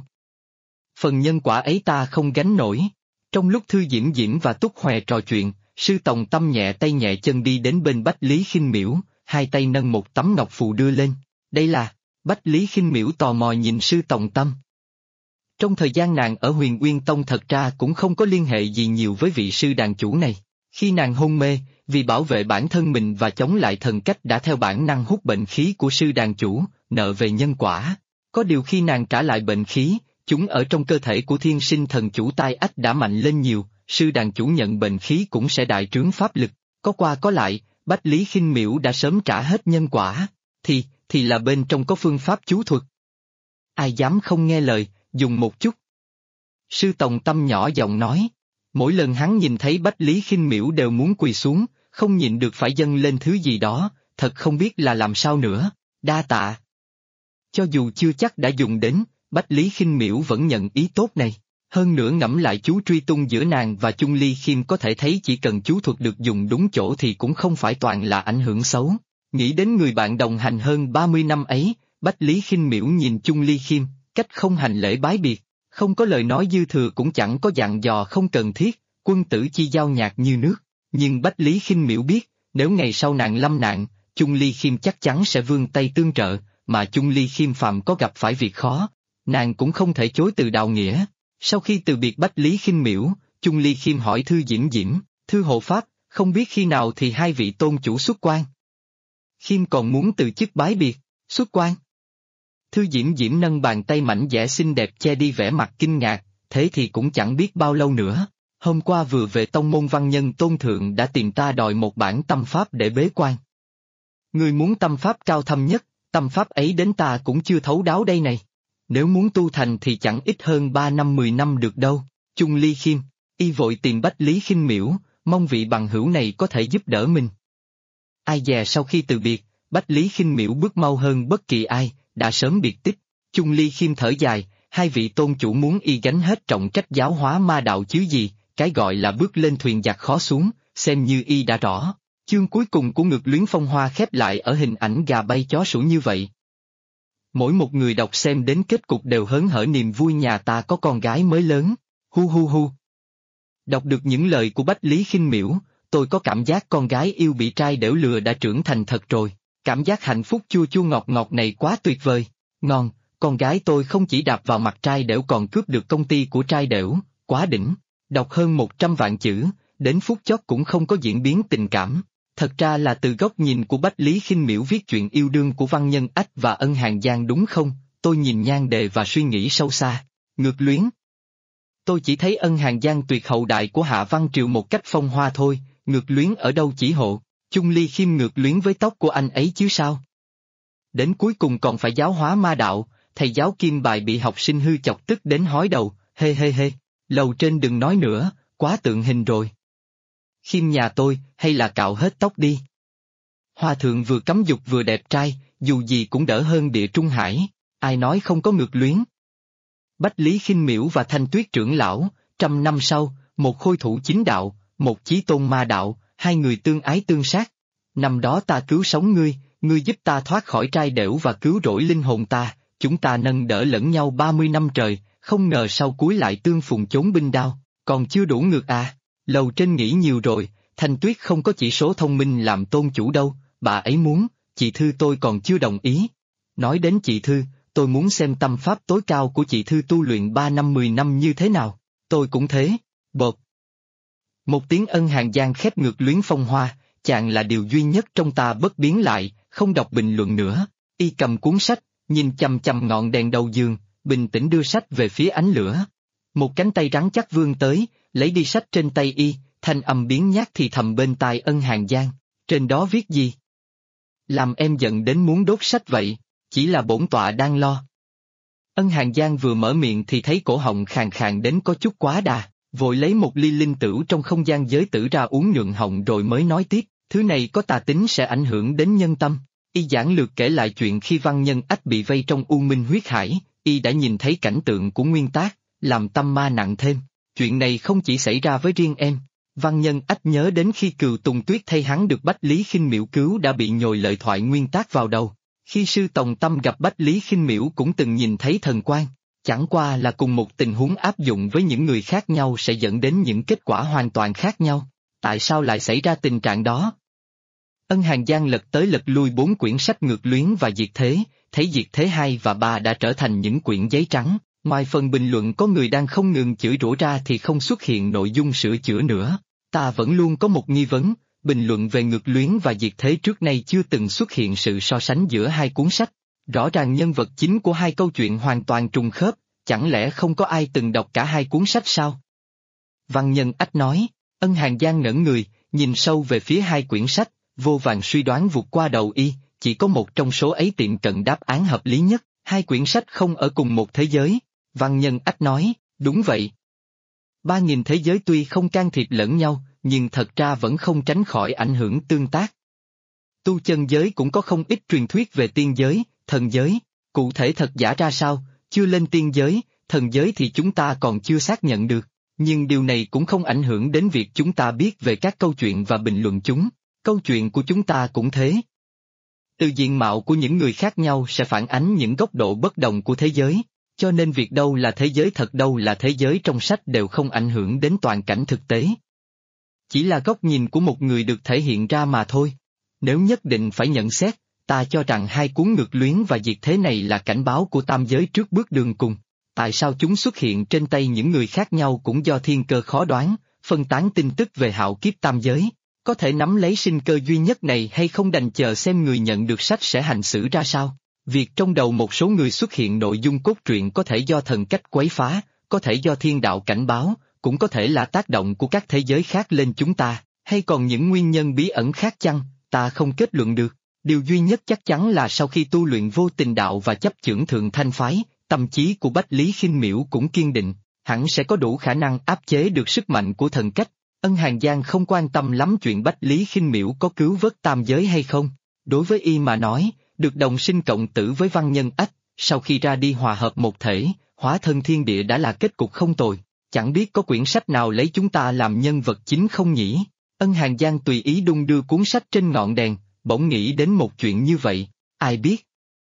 Phần nhân quả ấy ta không gánh nổi. Trong lúc Thư Diễm Diễm và Túc Hoè trò chuyện, sư Tòng Tâm nhẹ tay nhẹ chân đi đến bên Bách Lý Khinh Miễu, hai tay nâng một tấm ngọc phù đưa lên. Đây là... Bách Lý Khinh Miễu tò mò nhìn sư Tòng Tâm. Trong thời gian nàng ở Huyền Uyên Tông thật ra cũng không có liên hệ gì nhiều với vị sư đàn chủ này. Khi nàng hôn mê, vì bảo vệ bản thân mình và chống lại thần cách đã theo bản năng hút bệnh khí của sư đàn chủ, nợ về nhân quả. Có điều khi nàng trả lại bệnh khí, chúng ở trong cơ thể của thiên sinh thần chủ Tai Ách đã mạnh lên nhiều, sư đàn chủ nhận bệnh khí cũng sẽ đại trướng pháp lực. Có qua có lại, Bách Lý Khinh Miễu đã sớm trả hết nhân quả. Thì là bên trong có phương pháp chú thuật. Ai dám không nghe lời, dùng một chút. Sư Tòng Tâm nhỏ giọng nói. Mỗi lần hắn nhìn thấy Bách Lý Khinh Miễu đều muốn quỳ xuống, không nhịn được phải dâng lên thứ gì đó, thật không biết là làm sao nữa, đa tạ. Cho dù chưa chắc đã dùng đến, Bách Lý Khinh Miễu vẫn nhận ý tốt này. Hơn nữa ngẫm lại chú truy tung giữa nàng và Chung Ly Khiêm có thể thấy chỉ cần chú thuật được dùng đúng chỗ thì cũng không phải toàn là ảnh hưởng xấu. Nghĩ đến người bạn đồng hành hơn 30 năm ấy, Bách Lý Khinh Miễu nhìn Chung Ly Khiêm, cách không hành lễ bái biệt, không có lời nói dư thừa cũng chẳng có dặn dò không cần thiết, quân tử chi giao nhạt như nước. Nhưng Bách Lý Khinh Miễu biết, nếu ngày sau nàng lâm nạn, Chung Ly Khiêm chắc chắn sẽ vươn tay tương trợ, mà Chung Ly Khiêm phạm có gặp phải việc khó, nàng cũng không thể chối từ đạo nghĩa. Sau khi từ biệt Bách Lý Khinh Miễu, Chung Ly Khiêm hỏi Thư Diễm Diễm, Thư hộ pháp, không biết khi nào thì hai vị tôn chủ xuất quan. Khiêm còn muốn từ chức bái biệt, xuất quan. Thư Diễm Diễm nâng bàn tay mảnh dẻ xinh đẹp che đi vẻ mặt kinh ngạc, thế thì cũng chẳng biết bao lâu nữa. Hôm qua vừa về tông môn Văn Nhân Tôn Thượng đã tìm ta đòi một bản tâm pháp để bế quan. Người muốn tâm pháp cao thâm nhất, tâm pháp ấy đến ta cũng chưa thấu đáo đây này. Nếu muốn tu thành thì chẳng ít hơn 3 năm 10 năm được đâu. Chung Ly Khiêm, y vội tìm Bách Lý Khinh Miễu, mong vị bằng hữu này có thể giúp đỡ mình. Ai dè sau khi từ biệt, Bách Lý Khinh Miễu bước mau hơn bất kỳ ai, đã sớm biệt tích. Chung Ly Khiêm thở dài, hai vị tôn chủ muốn y gánh hết trọng trách giáo hóa ma đạo chứ gì, cái gọi là bước lên thuyền giặc khó xuống, xem như y đã rõ. Chương cuối cùng của Ngược Luyến Phong Hoa khép lại ở hình ảnh gà bay chó sủa như vậy. Mỗi một người đọc xem đến kết cục đều hớn hở niềm vui nhà ta có con gái mới lớn. Hu hu hu. Đọc được những lời của Bách Lý Khinh Miễu, tôi có cảm giác con gái yêu bị trai đẻo lừa đã trưởng thành thật rồi. Cảm giác hạnh phúc chua chua ngọt ngọt này quá tuyệt vời. Ngon, con gái tôi không chỉ đạp vào mặt trai đẻo còn cướp được công ty của trai đẻo, quá đỉnh. Đọc hơn 100 vạn chữ, đến phút chót cũng không có diễn biến tình cảm. Thật ra là từ góc nhìn của Bách Lý Khinh Miễu viết chuyện yêu đương của Văn Nhân Ách và Ân Hàng Giang đúng không? Tôi nhìn nhan đề và suy nghĩ sâu xa. Ngược luyến. Tôi chỉ thấy Ân Hàng Giang tuyệt hậu đại của Hạ Văn Triều một cách phong hoa thôi, ngược luyến ở đâu chỉ hộ, Chung Ly Khiêm ngược luyến với tóc của anh ấy chứ sao? Đến cuối cùng còn phải giáo hóa ma đạo, thầy giáo Kim Bài bị học sinh hư chọc tức đến hói đầu, hê hê hê, lầu trên đừng nói nữa, quá tượng hình rồi. Khiêm nhà tôi, hay là cạo hết tóc đi. Hòa thượng vừa cấm dục vừa đẹp trai, dù gì cũng đỡ hơn Địa Trung Hải, ai nói không có ngược luyến. Bách Lý Khinh Miễu và Thanh Tuyết trưởng lão, 100 năm sau, một khôi thủ chính đạo, một chí tôn ma đạo, hai người tương ái tương sát. Năm đó ta cứu sống ngươi, ngươi giúp ta thoát khỏi trai đẻo và cứu rỗi linh hồn ta, chúng ta nâng đỡ lẫn nhau 30 năm trời, không ngờ sau cuối lại tương phùng chốn binh đao, còn chưa đủ ngược à. Lầu trên nghĩ nhiều rồi, Thanh Tuyết không có chỉ số thông minh làm tôn chủ đâu, bà ấy muốn, chị Thư tôi còn chưa đồng ý. Nói đến chị Thư, tôi muốn xem tâm pháp tối cao của chị Thư tu luyện 3 năm 10 năm như thế nào, tôi cũng thế, bột. Một tiếng Ân Hàng Giang khép ngược luyến phong hoa, chàng là điều duy nhất trong ta bất biến lại, không đọc bình luận nữa, y cầm cuốn sách, nhìn chằm chằm ngọn đèn đầu giường, bình tĩnh đưa sách về phía ánh lửa. Một cánh tay rắn chắc vươn tới, lấy đi sách trên tay y, thanh âm biến nhát thì thầm bên tai Ân Hàng Giang, trên đó viết gì? Làm em giận đến muốn đốt sách vậy, chỉ là bổn tọa đang lo. Ân Hàng Giang vừa mở miệng thì thấy cổ họng khàn khàn đến có chút quá đà, vội lấy một ly linh tửu trong không gian giới tử ra uống nhuận họng rồi mới nói tiếp, thứ này có tà tính sẽ ảnh hưởng đến nhân tâm. Y giản lược kể lại chuyện khi Văn Nhân Ách bị vây trong U Minh huyết hải, y đã nhìn thấy cảnh tượng của nguyên tác, làm tâm ma nặng thêm. Chuyện này không chỉ xảy ra với riêng em. Văn Nhân Ách nhớ đến khi Cừu Tùng Tuyết thay hắn được Bách Lý Khinh Miễu cứu đã bị nhồi lợi thoại nguyên tác vào đầu. Khi sư Tòng Tâm gặp Bách Lý Khinh Miễu cũng từng nhìn thấy thần quang. Chẳng qua là cùng một tình huống áp dụng với những người khác nhau sẽ dẫn đến những kết quả hoàn toàn khác nhau. Tại sao lại xảy ra tình trạng đó? Ân Hàng Giang lật tới lật lui 4 quyển sách ngược luyến và diệt thế, thấy diệt thế 2 và 3 đã trở thành những quyển giấy trắng. Ngoài phần bình luận có người đang không ngừng chửi rủa ra thì không xuất hiện nội dung sửa chữa nữa. Ta vẫn luôn có một nghi vấn, bình luận về ngược luyến và diệt thế trước nay chưa từng xuất hiện sự so sánh giữa hai cuốn sách. Rõ ràng nhân vật chính của hai câu chuyện hoàn toàn trùng khớp, chẳng lẽ không có ai từng đọc cả hai cuốn sách sao? Văn Nhân Ách nói, Ân Hàng Giang ngẩn người, nhìn sâu về phía hai quyển sách, vô vàn suy đoán vụt qua đầu y, chỉ có một trong số ấy tiệm cận đáp án hợp lý nhất, hai quyển sách không ở cùng một thế giới. Văn Nhân Ách nói, đúng vậy. 3.000 thế giới tuy không can thiệp lẫn nhau, nhưng thật ra vẫn không tránh khỏi ảnh hưởng tương tác. Tu chân giới cũng có không ít truyền thuyết về tiên giới, thần giới, cụ thể thật giả ra sao, chưa lên tiên giới, thần giới thì chúng ta còn chưa xác nhận được, nhưng điều này cũng không ảnh hưởng đến việc chúng ta biết về các câu chuyện và bình luận chúng, câu chuyện của chúng ta cũng thế. Từ diện mạo của những người khác nhau sẽ phản ánh những góc độ bất đồng của thế giới. Cho nên việc đâu là thế giới thật đâu là thế giới trong sách đều không ảnh hưởng đến toàn cảnh thực tế. Chỉ là góc nhìn của một người được thể hiện ra mà thôi. Nếu nhất định phải nhận xét, ta cho rằng hai cuốn ngược luyến và diệt thế này là cảnh báo của tam giới trước bước đường cùng. Tại sao chúng xuất hiện trên tay những người khác nhau cũng do thiên cơ khó đoán, phân tán tin tức về hạo kiếp tam giới. Có thể nắm lấy sinh cơ duy nhất này hay không đành chờ xem người nhận được sách sẽ hành xử ra sao. Việc trong đầu một số người xuất hiện nội dung cốt truyện có thể do thần cách quấy phá, có thể do thiên đạo cảnh báo, cũng có thể là tác động của các thế giới khác lên chúng ta, hay còn những nguyên nhân bí ẩn khác chăng, ta không kết luận được. Điều duy nhất chắc chắn là sau khi tu luyện vô tình đạo và chấp chưởng thượng thanh phái, tâm trí của Bách Lý Khinh Miễu cũng kiên định, hẳn sẽ có đủ khả năng áp chế được sức mạnh của thần cách. Ân Hàng Giang không quan tâm lắm chuyện Bách Lý Khinh Miễu có cứu vớt tam giới hay không, đối với y mà nói, được đồng sinh cộng tử với Văn Nhân Ách, sau khi ra đi hòa hợp một thể, hóa thân thiên địa đã là kết cục không tồi, chẳng biết có quyển sách nào lấy chúng ta làm nhân vật chính không nhỉ? Ân Hàng Giang tùy ý đung đưa cuốn sách trên ngọn đèn, bỗng nghĩ đến một chuyện như vậy, ai biết?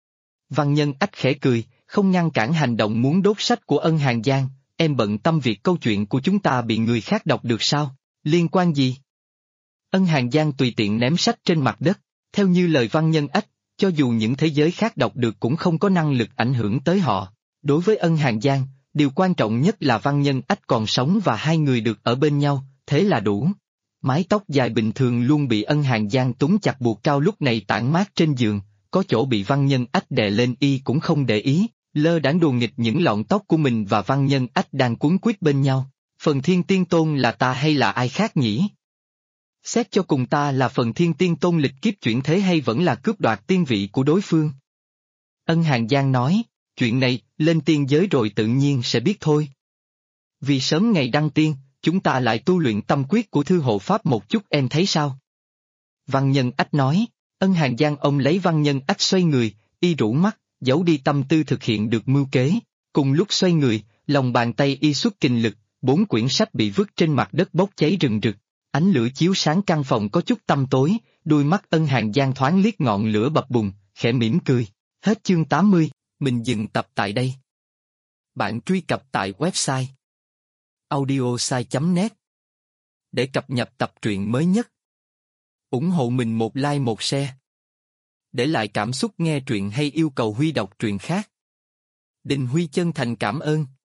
Văn Nhân Ách khẽ cười, không ngăn cản hành động muốn đốt sách của Ân Hàn Giang, em bận tâm việc câu chuyện của chúng ta bị người khác đọc được sao, liên quan gì? Ân Hàn Giang tùy tiện ném sách trên mặt đất, theo như lời Văn Nhân Ách, cho dù những thế giới khác đọc được cũng không có năng lực ảnh hưởng tới họ. Đối với Ân Hàn Giang, điều quan trọng nhất là Văn Nhân Ách còn sống và hai người được ở bên nhau, thế là đủ. Mái tóc dài bình thường luôn bị Ân Hàn Giang túm chặt buộc cao lúc này tản mát trên giường, có chỗ bị Văn Nhân Ách đè lên y cũng không để ý, lơ đãng đùa nghịch những lọn tóc của mình và Văn Nhân Ách đang cuốn quýt bên nhau. Phần Thiên Tiên Tôn là ta hay là ai khác nhỉ? Xét cho cùng ta là Phần Thiên Tiên Tôn lịch kiếp chuyển thế hay vẫn là cướp đoạt tiên vị của đối phương? Ân Hàn Giang nói, chuyện này, lên tiên giới rồi tự nhiên sẽ biết thôi. Vì sớm ngày đăng tiên, chúng ta lại tu luyện tâm quyết của Thư Hộ Pháp một chút em thấy sao? Văn Nhân Ách nói, Ân Hàn Giang ông lấy Văn Nhân Ách xoay người, y rũ mắt, giấu đi tâm tư thực hiện được mưu kế. Cùng lúc xoay người, lòng bàn tay y xuất kình lực, 4 quyển sách bị vứt trên mặt đất bốc cháy rừng rực. Ánh lửa chiếu sáng căn phòng có chút tăm tối, đôi mắt Ân Hàn Giang thoáng liếc ngọn lửa bập bùng, khẽ mỉm cười. Hết chương 80, mình dừng tập tại đây. Bạn truy cập tại website audiosai.net để cập nhật tập truyện mới nhất. Ủng hộ mình một like một share. Để lại cảm xúc nghe truyện hay yêu cầu Huy đọc truyện khác. Đình Huy chân thành cảm ơn.